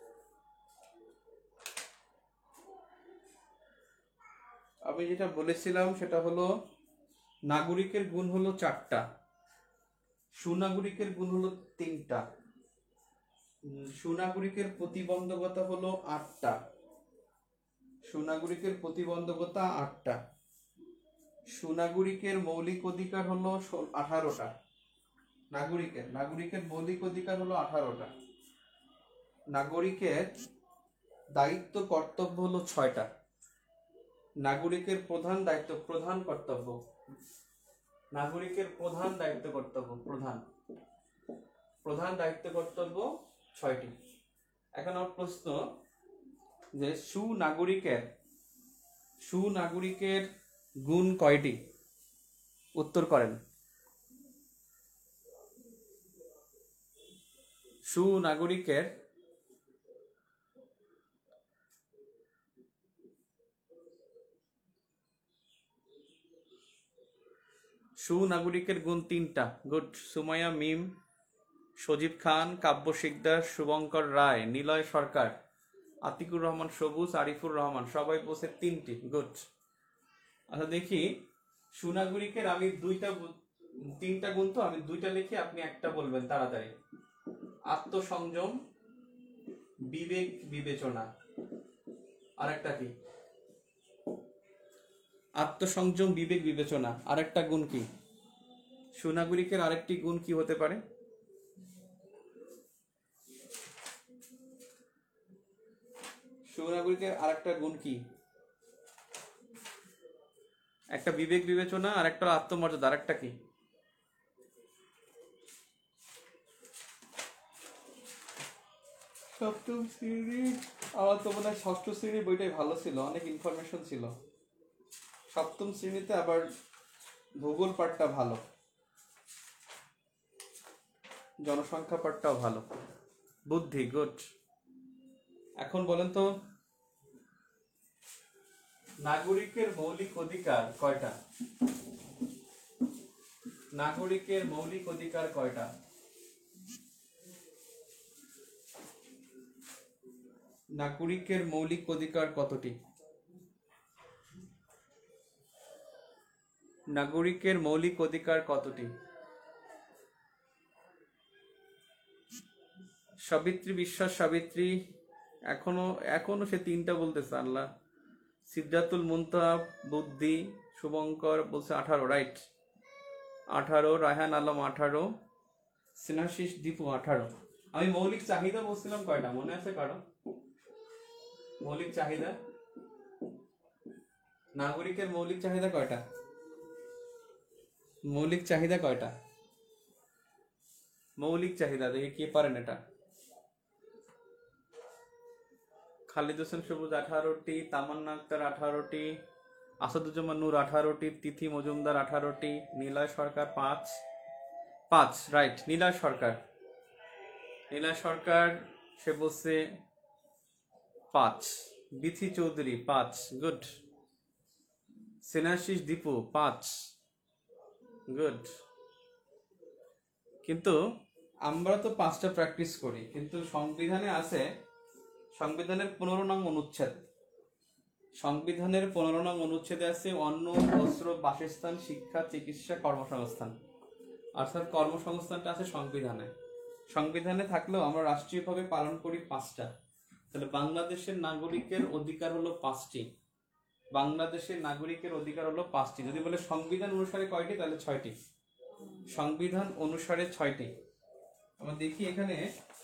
Speaker 2: আমি যেটা বলেছিলাম সেটা হলো নাগরিকের গুণ হলো চারটা, সুনাগরিকের গুণ হলো তিনটা, সুনাগরিকের প্রতিবন্ধকতা হলো আটটা, সুনাগরিকের প্রতিবন্ধকতা আটটা, সুনাগরিকের মৌলিক অধিকার হলো আঠারোটা, নাগরিকের নাগরিকের মৌলিক অধিকার হলো আঠারোটা, নাগরিকের দায়িত্ব কর্তব্য হলো ছয়টা, নাগরিকের প্রধান দায়িত্ব প্রধান কর্তব্য নাগরিকের প্রধান দায়িত্ব কর্তব্য প্রধান প্রধান দায়িত্ব কর্তব্য ছয়টি। এখন আমার প্রশ্ন যে সুনাগরিকের সুনাগরিকের গুণ কয়টি? উত্তর করেন। সুনাগরিকের সুনাগরিকের গুণ তিনটা। গুড। সুমাইয়া মিম, সজীব খান, কাব্য শিকদার, শুভঙ্কর রায়, নিলয় সরকার, আতিকুর রহমান সবুজ, আরিফুর রহমান, সবাই বলছে তিনটি। গুড। আচ্ছা দেখি, সুনাগরিকের আমি দুইটা তিনটা গুণ, তো আমি দুইটা লিখি, আপনি একটা বলবেন তাড়াতাড়ি। আত্মসংযম, বিবেক বিবেচনা। আর একটা কি? আত্মসংযম, বিবেক বিবেচনা। আরেকটা গুণ কি? সুনাগরিকের আরেকটি গুণ কি হতে পারে? সুনাগরিকের আরেকটা গুণ কি? একটা বিবেক বিবেচনা, আর একটা আত্মমর্যাদা। আরেকটা কি? সপ্তম শ্রেণী, আমার তো মনে হয় ষষ্ঠ শ্রেণীর বইটাই ভালো ছিল, অনেক ইনফরমেশন ছিল। সপ্তম শ্রেণীতে আবার ভূগোল পাঠটা ভালো, জনসংখ্যা পাঠটাও ভালো। বুদ্ধি, গুড। এখন বলেন তো, নাগরিকের মৌলিক অধিকার কয়টা? নাগরিকের মৌলিক অধিকার কয়টা? নাগরিকের মৌলিক অধিকার কতটি? নাগরিকের মৌলিক অধিকার কতটি? সাবিত্রী বিশ্বাস, সাবিত্রী এখনো এখনো সে তিনটা বলতেছে। আল্লাহ। সিদ্ধাতুল মুনতাহা, বুদ্ধি, শুভঙ্কর বলছে আঠারো। রাইট। আঠারো, রায়হান আলম আঠারো, সিনাশিস দীপু আঠারো। আমি মৌলিক চাহিদা বলছিলাম কয়টা মনে আছে কারো? মৌলিক চাহিদা, নাগরিকের মৌলিক চাহিদা কয়টা? মৌলিক চাহিদা কয়টা? মৌলিক চাহিদা দেখে কে পারেন এটা? খালিদ হোসেন সবুজ আঠারোটি, তামান্না আক্তার আঠারোটি, আসাদুজ্জামান নূর আঠারোটি, তিথি মজুমদার আঠারোটি, নীলয় সরকার পাঁচ, পাঁচ রাইট, নীলয় সরকার, নীলয় সরকার সে বলছে পাঁচ, বিথি চৌধুরী পাঁচ, গুড, সিনাশিস দীপু পাঁচ, গুড। কিন্তু আমরা তো পাঁচটা প্র্যাকটিস করি, কিন্তু সংবিধানে আছে সংবিধানের পনেরো নং অনুচ্ছেদ, সংবিধানের পনেরো নং অনুচ্ছেদে আছে অন্ন, বস্ত্র, বাসস্থান, শিক্ষা, চিকিৎসা, কর্মসংস্থান। অর্থাৎ কর্মসংস্থানটা আছে সংবিধানে। সংবিধানে থাকলেও আমরা রাষ্ট্রীয়ভাবে পালন করি পাঁচটা। তাহলে বাংলাদেশের নাগরিকের অধিকার হলো পাঁচটি, বাংলাদেশের নাগরিকের অধিকার হলো পাঁচটি। যদি বলে সংবিধান অনুসারে কয়টি, তাহলে ছয়টি, সংবিধান অনুসারে ছয়টি। আমরা দেখি এখানে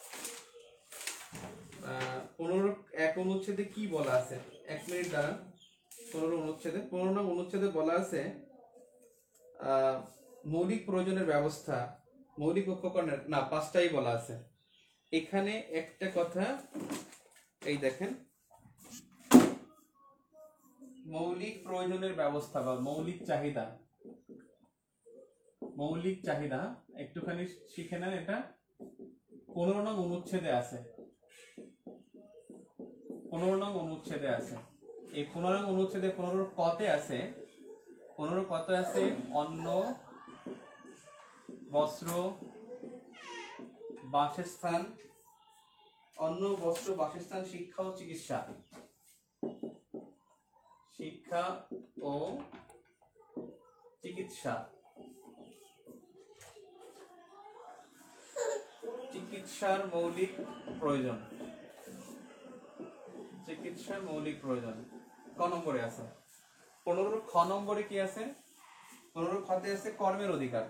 Speaker 2: পনেরো এক অনুচ্ছেদে কি বলা আছে, এক মিনিট দ্বারা। পনেরো অনুচ্ছেদে পনেরো নং অনুচ্ছেদে বলা আছে আহ মৌলিক প্রয়োজনের ব্যবস্থা, মৌলিক উপকরণের, না পাঁচটাই বলা আছে। এখানে একটা কথা এই দেখেন, মৌলিক প্রয়োজনের ব্যবস্থা বা মৌলিক চাহিদা, মৌলিক চাহিদা একটুখানি শিখে নেন। এটা পনেরো নং অনুচ্ছেদে আছে, পনেরো নং অনুচ্ছেদে আছে। এই পনেরো নং অনুচ্ছেদে পনেরো কতে আছে, পনেরো কতে আছে অন্ন, বস্ত্র, বাসস্থান, অন্ন, বস্ত্র, বাসস্থান, শিক্ষা ও চিকিৎসা, শিক্ষা ও চিকিৎসা, চিকিৎসার মৌলিক প্রয়োজন, চিকিৎসার মৌলিক প্রয়োজন ক নম্বরে আছে। পনেরো খ নম্বরে কি আছে, পনেরো খতে আছে কর্মের অধিকার,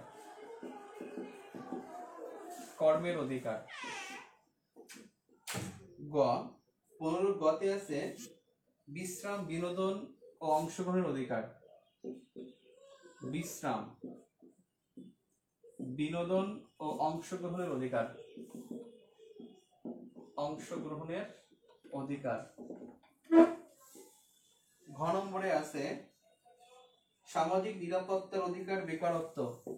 Speaker 2: কর্মের অধিকার। গ পনেরো গতে আছে বিশ্রাম, বিনোদন ও অংশগ্রহণের অধিকার, বিশ্রাম, বিনোদন ও অংশগ্রহণের অধিকার, অংশগ্রহণের অধিকার। ঘ নম্বরে আছে সামাজিক নিরাপত্তার অধিকার, বেকারত্ব,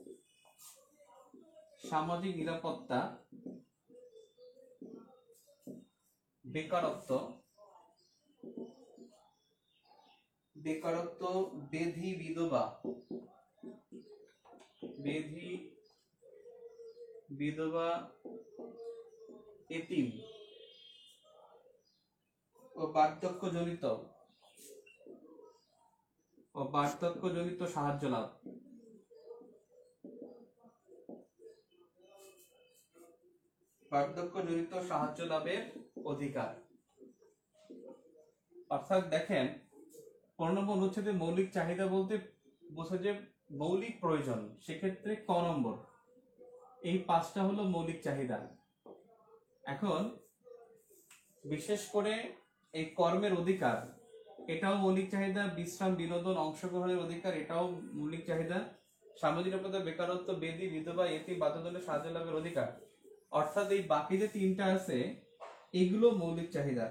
Speaker 2: সামাজিক নিরাপত্তা, বেকারত্ব, বেকারত্ব, বেধি, বিধবা, বেধি, বিধবা, এতিম ও বার্ধক্য জনিত ও বার্ধক্য জনিত সাহায্য লাভ, বার্ধক্য জনিত সাহায্য লাভের অধিকার। অর্থাৎ দেখেন পনেরো নম্বর অনুচ্ছেদে মৌলিক চাহিদা বলতে বোঝা যে মৌলিক প্রয়োজন, সেক্ষেত্রে ক নম্বর, এই পাঁচটা হলো মৌলিক চাহিদা। এখন বিশেষ করে এই কর্মের অধিকার, এটাও মৌলিক চাহিদা, বিশ্রাম, বিনোদন, অংশগ্রহণের অধিকার, এটাও মৌলিক চাহিদা, সামাজিক নিরাপত্তা, বেকারত্ব, বেদি, বিধবা, এটি, বাধ্যতামূলক সাহায্য লাভের অধিকার। অর্থাৎ এই বাকি যে তিনটা আছে এগুলো মৌলিক চাহিদা,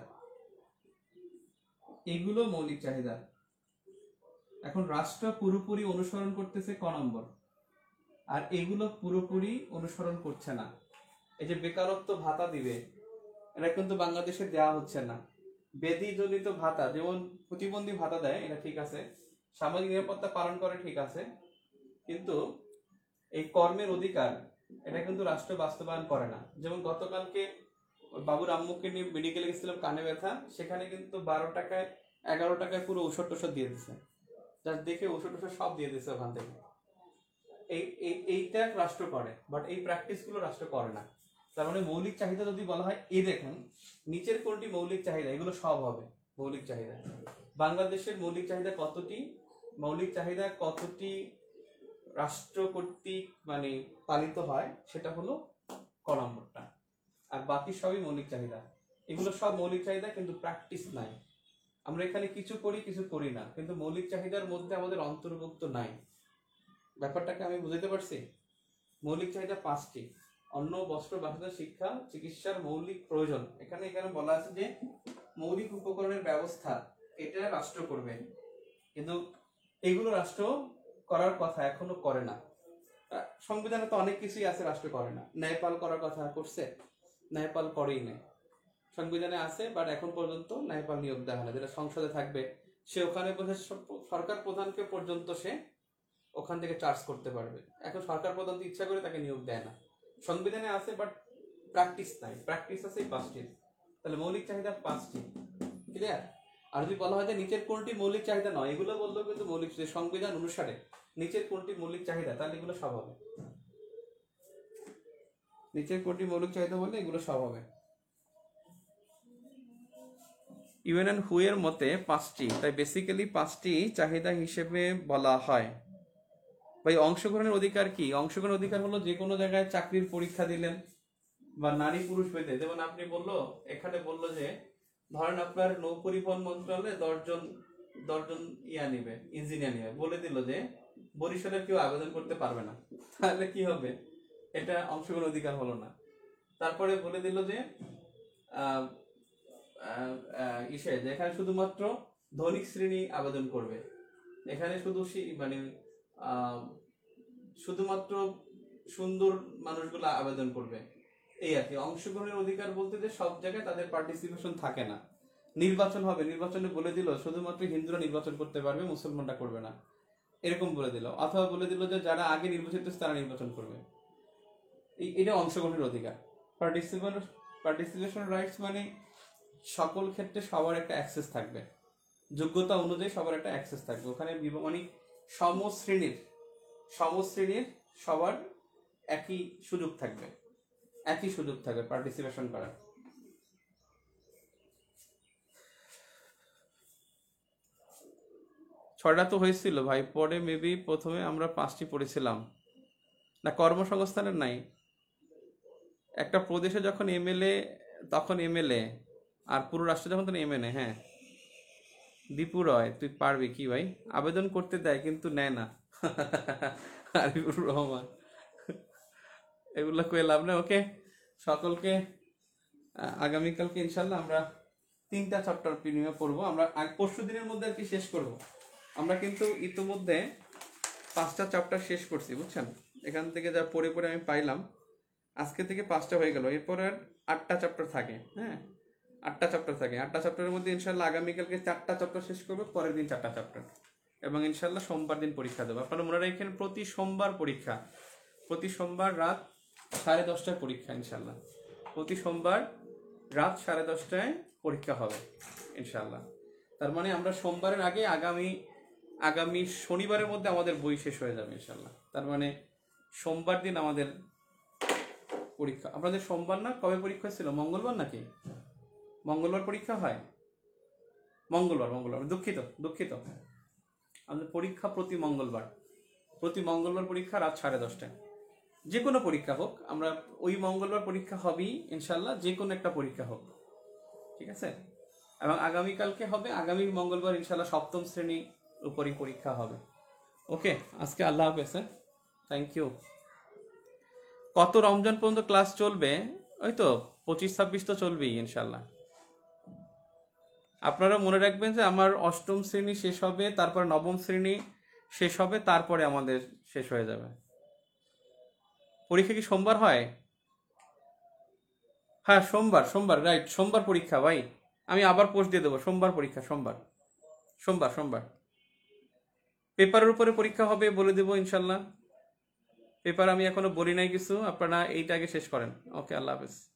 Speaker 2: এগুলো মৌলিক চাহিদা। এখন রাষ্ট্র পুরোপুরি অনুসরণ করতেছে ক নম্বর, আর এগুলো পুরোপুরি অনুসরণ করছে না। এই যে বেকারত্ব ভাতা দিবে, এটা কিন্তু বাংলাদেশে দেওয়া হচ্ছে না। বেদি জনিত ভাতা, যেমন প্রতিবন্ধী ভাতা দেয়, এটা ঠিক আছে, সামাজিক নিরাপত্তা পালন করে ঠিক আছে, কিন্তু এই কর্মের অধিকার এটা কিন্তু রাষ্ট্র বাস্তবায়ন করে না। যেমন গতকালকে বাবুর আম্মুকে নিয়ে মেডিকেলে গেছিলাম, কানে ব্যথা, সেখানে কিন্তু বারো টাকায় এগারো টাকায় পুরো ওষুধ টষুধ দিয়ে দিচ্ছে, যা দেখে ওষুধ টষুধ সব দিয়ে দিচ্ছে ওখান থেকে। এই এইটা রাষ্ট্র করে, বাট এই প্র্যাকটিস গুলো রাষ্ট্র করে না। তার মানে মৌলিক চাহিদা যদি বলা হয়, এই দেখুন নিচের কোনটি মৌলিক চাহিদা, এগুলো সব হবে মৌলিক চাহিদা। বাংলাদেশের মৌলিক চাহিদা কতটি, মৌলিক চাহিদা কতটি রাষ্ট্র কর্তৃক মানে পালিত হয় সেটা হলো ক নম্বরটা, আর বাকি সবই মৌলিক চাহিদা। এগুলো সব মৌলিক চাহিদা কিন্তু প্র্যাকটিস নাই। আমরা এখানে কিছু করি কিছু করি না, কিন্তু মৌলিক চাহিদার মধ্যে আমাদের অন্তর্ভুক্ত নাই। ব্যাপারটাকে আমি বুঝাতে পারছি? মৌলিক চাহিদা পাঁচটি: অন্ন, বস্ত্র, বাসস্থান, শিক্ষা, চিকিৎসার মৌলিক প্রয়োজন। এখানে এখানে বলা আছে যে মৌলিক উপকরণের ব্যবস্থা এটা রাষ্ট্র করবে, কিন্তু এগুলো রাষ্ট্র করার কথা এখনো করে না। সংবিধানে তো অনেক কিছুই আছে রাষ্ট্র করে না। ন্যায়পাল করার কথা করছে, ন্যায়পাল করেই নাই। সংবিধানে আছে বাট এখন পর্যন্ত ন্যায়পাল নিয়োগ দেওয়া হয় না। যেটা সংসদে থাকবে সে ওখানে বসে সরকার প্রধানকে পর্যন্ত সে ওখান থেকে চার্জ করতে পারবে। এখন সরকার প্রধান তো ইচ্ছা করে তাকে নিয়োগ দেয় না। সংবিধানে আছে বাট প্র্যাকটিস নাই। প্র্যাকটিস আছে এই পাঁচটি। তাহলে মৌলিক চাহিদা পাঁচটি, ক্লিয়ার? আর যদি বলা হয় যে নিচের কোনটি মৌলিক চাহিদা নয়, এগুলো বললেও কিন্তু মৌলিক, সংবিধান অনুসারে নিচের কোনটি মৌলিক চাহিদা, তাহলে এগুলো সব হবে। নিচের কোনটি মৌলিক চাহিদা বললে এগুলো সব হবে। ইউএন অ্যান্ড হু এর মতে পাঁচটি, তাই বেসিক্যালি পাঁচটি চাহিদা হিসেবে বলা হয়। ভাই অংশগ্রহণের অধিকার কি? অংশগ্রহণের অধিকার হলো যে কোনো জায়গায় চাকরির পরীক্ষা দিলেন বা নারী পুরুষ ভেদে, যেমন আপনি বললো এখানে বললো যে ধরেন আপনার নৌ পরিবহন মন্ত্রণালয়ে দশজন দশজন ইয়া নিবে, ইঞ্জিনিয়ার নিবে, বলে দিল যে বরিশালের কেউ আবেদন করতে পারবে না, তাহলে কি হবে? এটা অংশগ্রহণ অধিকার হলো না। তারপরে বলে দিল যে আহ ইসে যেখানে শুধুমাত্র ধনিক শ্রেণী আবেদন করবে, এখানে শুধু মানে শুধুমাত্র সুন্দর মানুষগুলো আবেদন করবে, এই আর কি। অংশগ্রহণের অধিকার বলতে যে সব জায়গায় তাদের পার্টিসিপেশন থাকে না। নির্বাচন হবে, নির্বাচনে বলে দিল শুধুমাত্র হিন্দুরা নির্বাচন করতে পারবে, মুসলমানরা করবে না, এরকম বলে দিল। অথবা বলে দিল যে যারা আগে নির্বাচিত তারা নির্বাচন করবে। এটা অংশগ্রহণের অধিকার। পার্টিসিপেশন পার্টিসিপেশন রাইটস মানে সকল ক্ষেত্রে সবার একটা অ্যাক্সেস থাকবে, যোগ্যতা অনুযায়ী সবার একটা অ্যাক্সেস থাকবে। ওখানে মানে সমশ্রেণীর সমশ্রেণীর সবার একই সুযোগ থাকবে, একই সুযোগ থাকবে পার্টিসিপেশন করার। ছয়টা তো হয়েছিল ভাই, পরে মেবি প্রথমে আমরা পাঁচটি পড়েছিলাম না। কর্মসংস্থানের নাই। একটা প্রদেশে যখন এমএলএ তখন এমএলএ, আর পুরো রাষ্ট্র যখন তখন এমএনএ। হ্যাঁ দীপু রয়, তুই পারবি কি ভাই? আবেদন করতে দেয় কিন্তু নেয় না। আরিফুর রহমান, এগুলো কয়ে লাভ না। ওকে, সকলকে আগামীকালকে ইনশাল্লাহ আমরা তিনটা চ্যাপ্টার নিয়ে পড়বো। আমরা পরশু দিনের মধ্যে আর কি শেষ করব। আমরা কিন্তু ইতিমধ্যে পাঁচটা চ্যাপ্টার শেষ করছি, বুঝছেন? এখান থেকে যা পড়ে পড়ে আমি পাইলাম, আজকে থেকে পাঁচটা হয়ে গেল। এরপর আর আটটা চ্যাপ্টার থাকে। হ্যাঁ আটটা চ্যাপ্টার থাকে। আটটা চ্যাপ্টারের মধ্যে ইনশাল্লাহ আগামীকালকে চারটা চ্যাপ্টার শেষ করবো, পরের দিন চারটা চ্যাপ্টার, এবং ইনশাল্লাহ সোমবার দিন পরীক্ষা দেবো। আপনারা মনে রাখেন প্রতি সোমবার পরীক্ষা, প্রতি সোমবার রাত সাড়ে দশটায় পরীক্ষা ইনশাল্লাহ। প্রতি সোমবার রাত সাড়ে দশটায় পরীক্ষা হবে ইনশাল্লাহ। তার মানে আমরা সোমবারের আগে আগামী আগামী শনিবারের মধ্যে আমাদের বই শেষ হয়ে যাবে ইনশাল্লাহ। তার মানে সোমবার দিন আমাদের পরীক্ষা। আপনাদের সোমবার না, কবে পরীক্ষা ছিল? মঙ্গলবার নাকি? মঙ্গলবার পরীক্ষা হয়? মঙ্গলবার মঙ্গলবার দুঃখিত দুঃখিত আমাদের পরীক্ষা প্রতি মঙ্গলবার। প্রতি মঙ্গলবার পরীক্ষা রাত সাড়ে দশটায়। যে কোনো পরীক্ষা হোক, আমরা ওই মঙ্গলবার পরীক্ষা হবেই ইনশাল্লাহ, যে কোনো একটা পরীক্ষা হোক, ঠিক আছে? এবং আগামীকালকে হবে, আগামী মঙ্গলবার ইনশাল্লাহ সপ্তম শ্রেণী উপরই পরীক্ষা হবে। ওকে, আজকে আল্লাহ হাফেজ। Thank you. কত রমজান পর্যন্ত ক্লাস চলবে? ওই তো পঁচিশ ছাব্বিশ তো চলবেই ইনশাল্লাহ। আপনারা মনে রাখবেন যে আমার অষ্টম শ্রেণী শেষ হবে, তারপর নবম শ্রেণী শেষ হবে, তারপরে আমাদের শেষ হয়ে যাবে। পরীক্ষা কি সোমবার হয়? হ্যাঁ সোমবার, সোমবার রাইট, সোমবার পরীক্ষা ভাই। আমি আবার পোস্ট দিয়ে দেবো, সোমবার পরীক্ষা, সোমবার সোমবার সোমবার পেপারের উপরে পরীক্ষা হবে, বলে দেবো ইনশাল্লাহ। পেপার আমি এখনো বলি নাই কিছু, আপনারা এইটা আগে শেষ করেন। ওকে, আল্লাহ হাফেজ।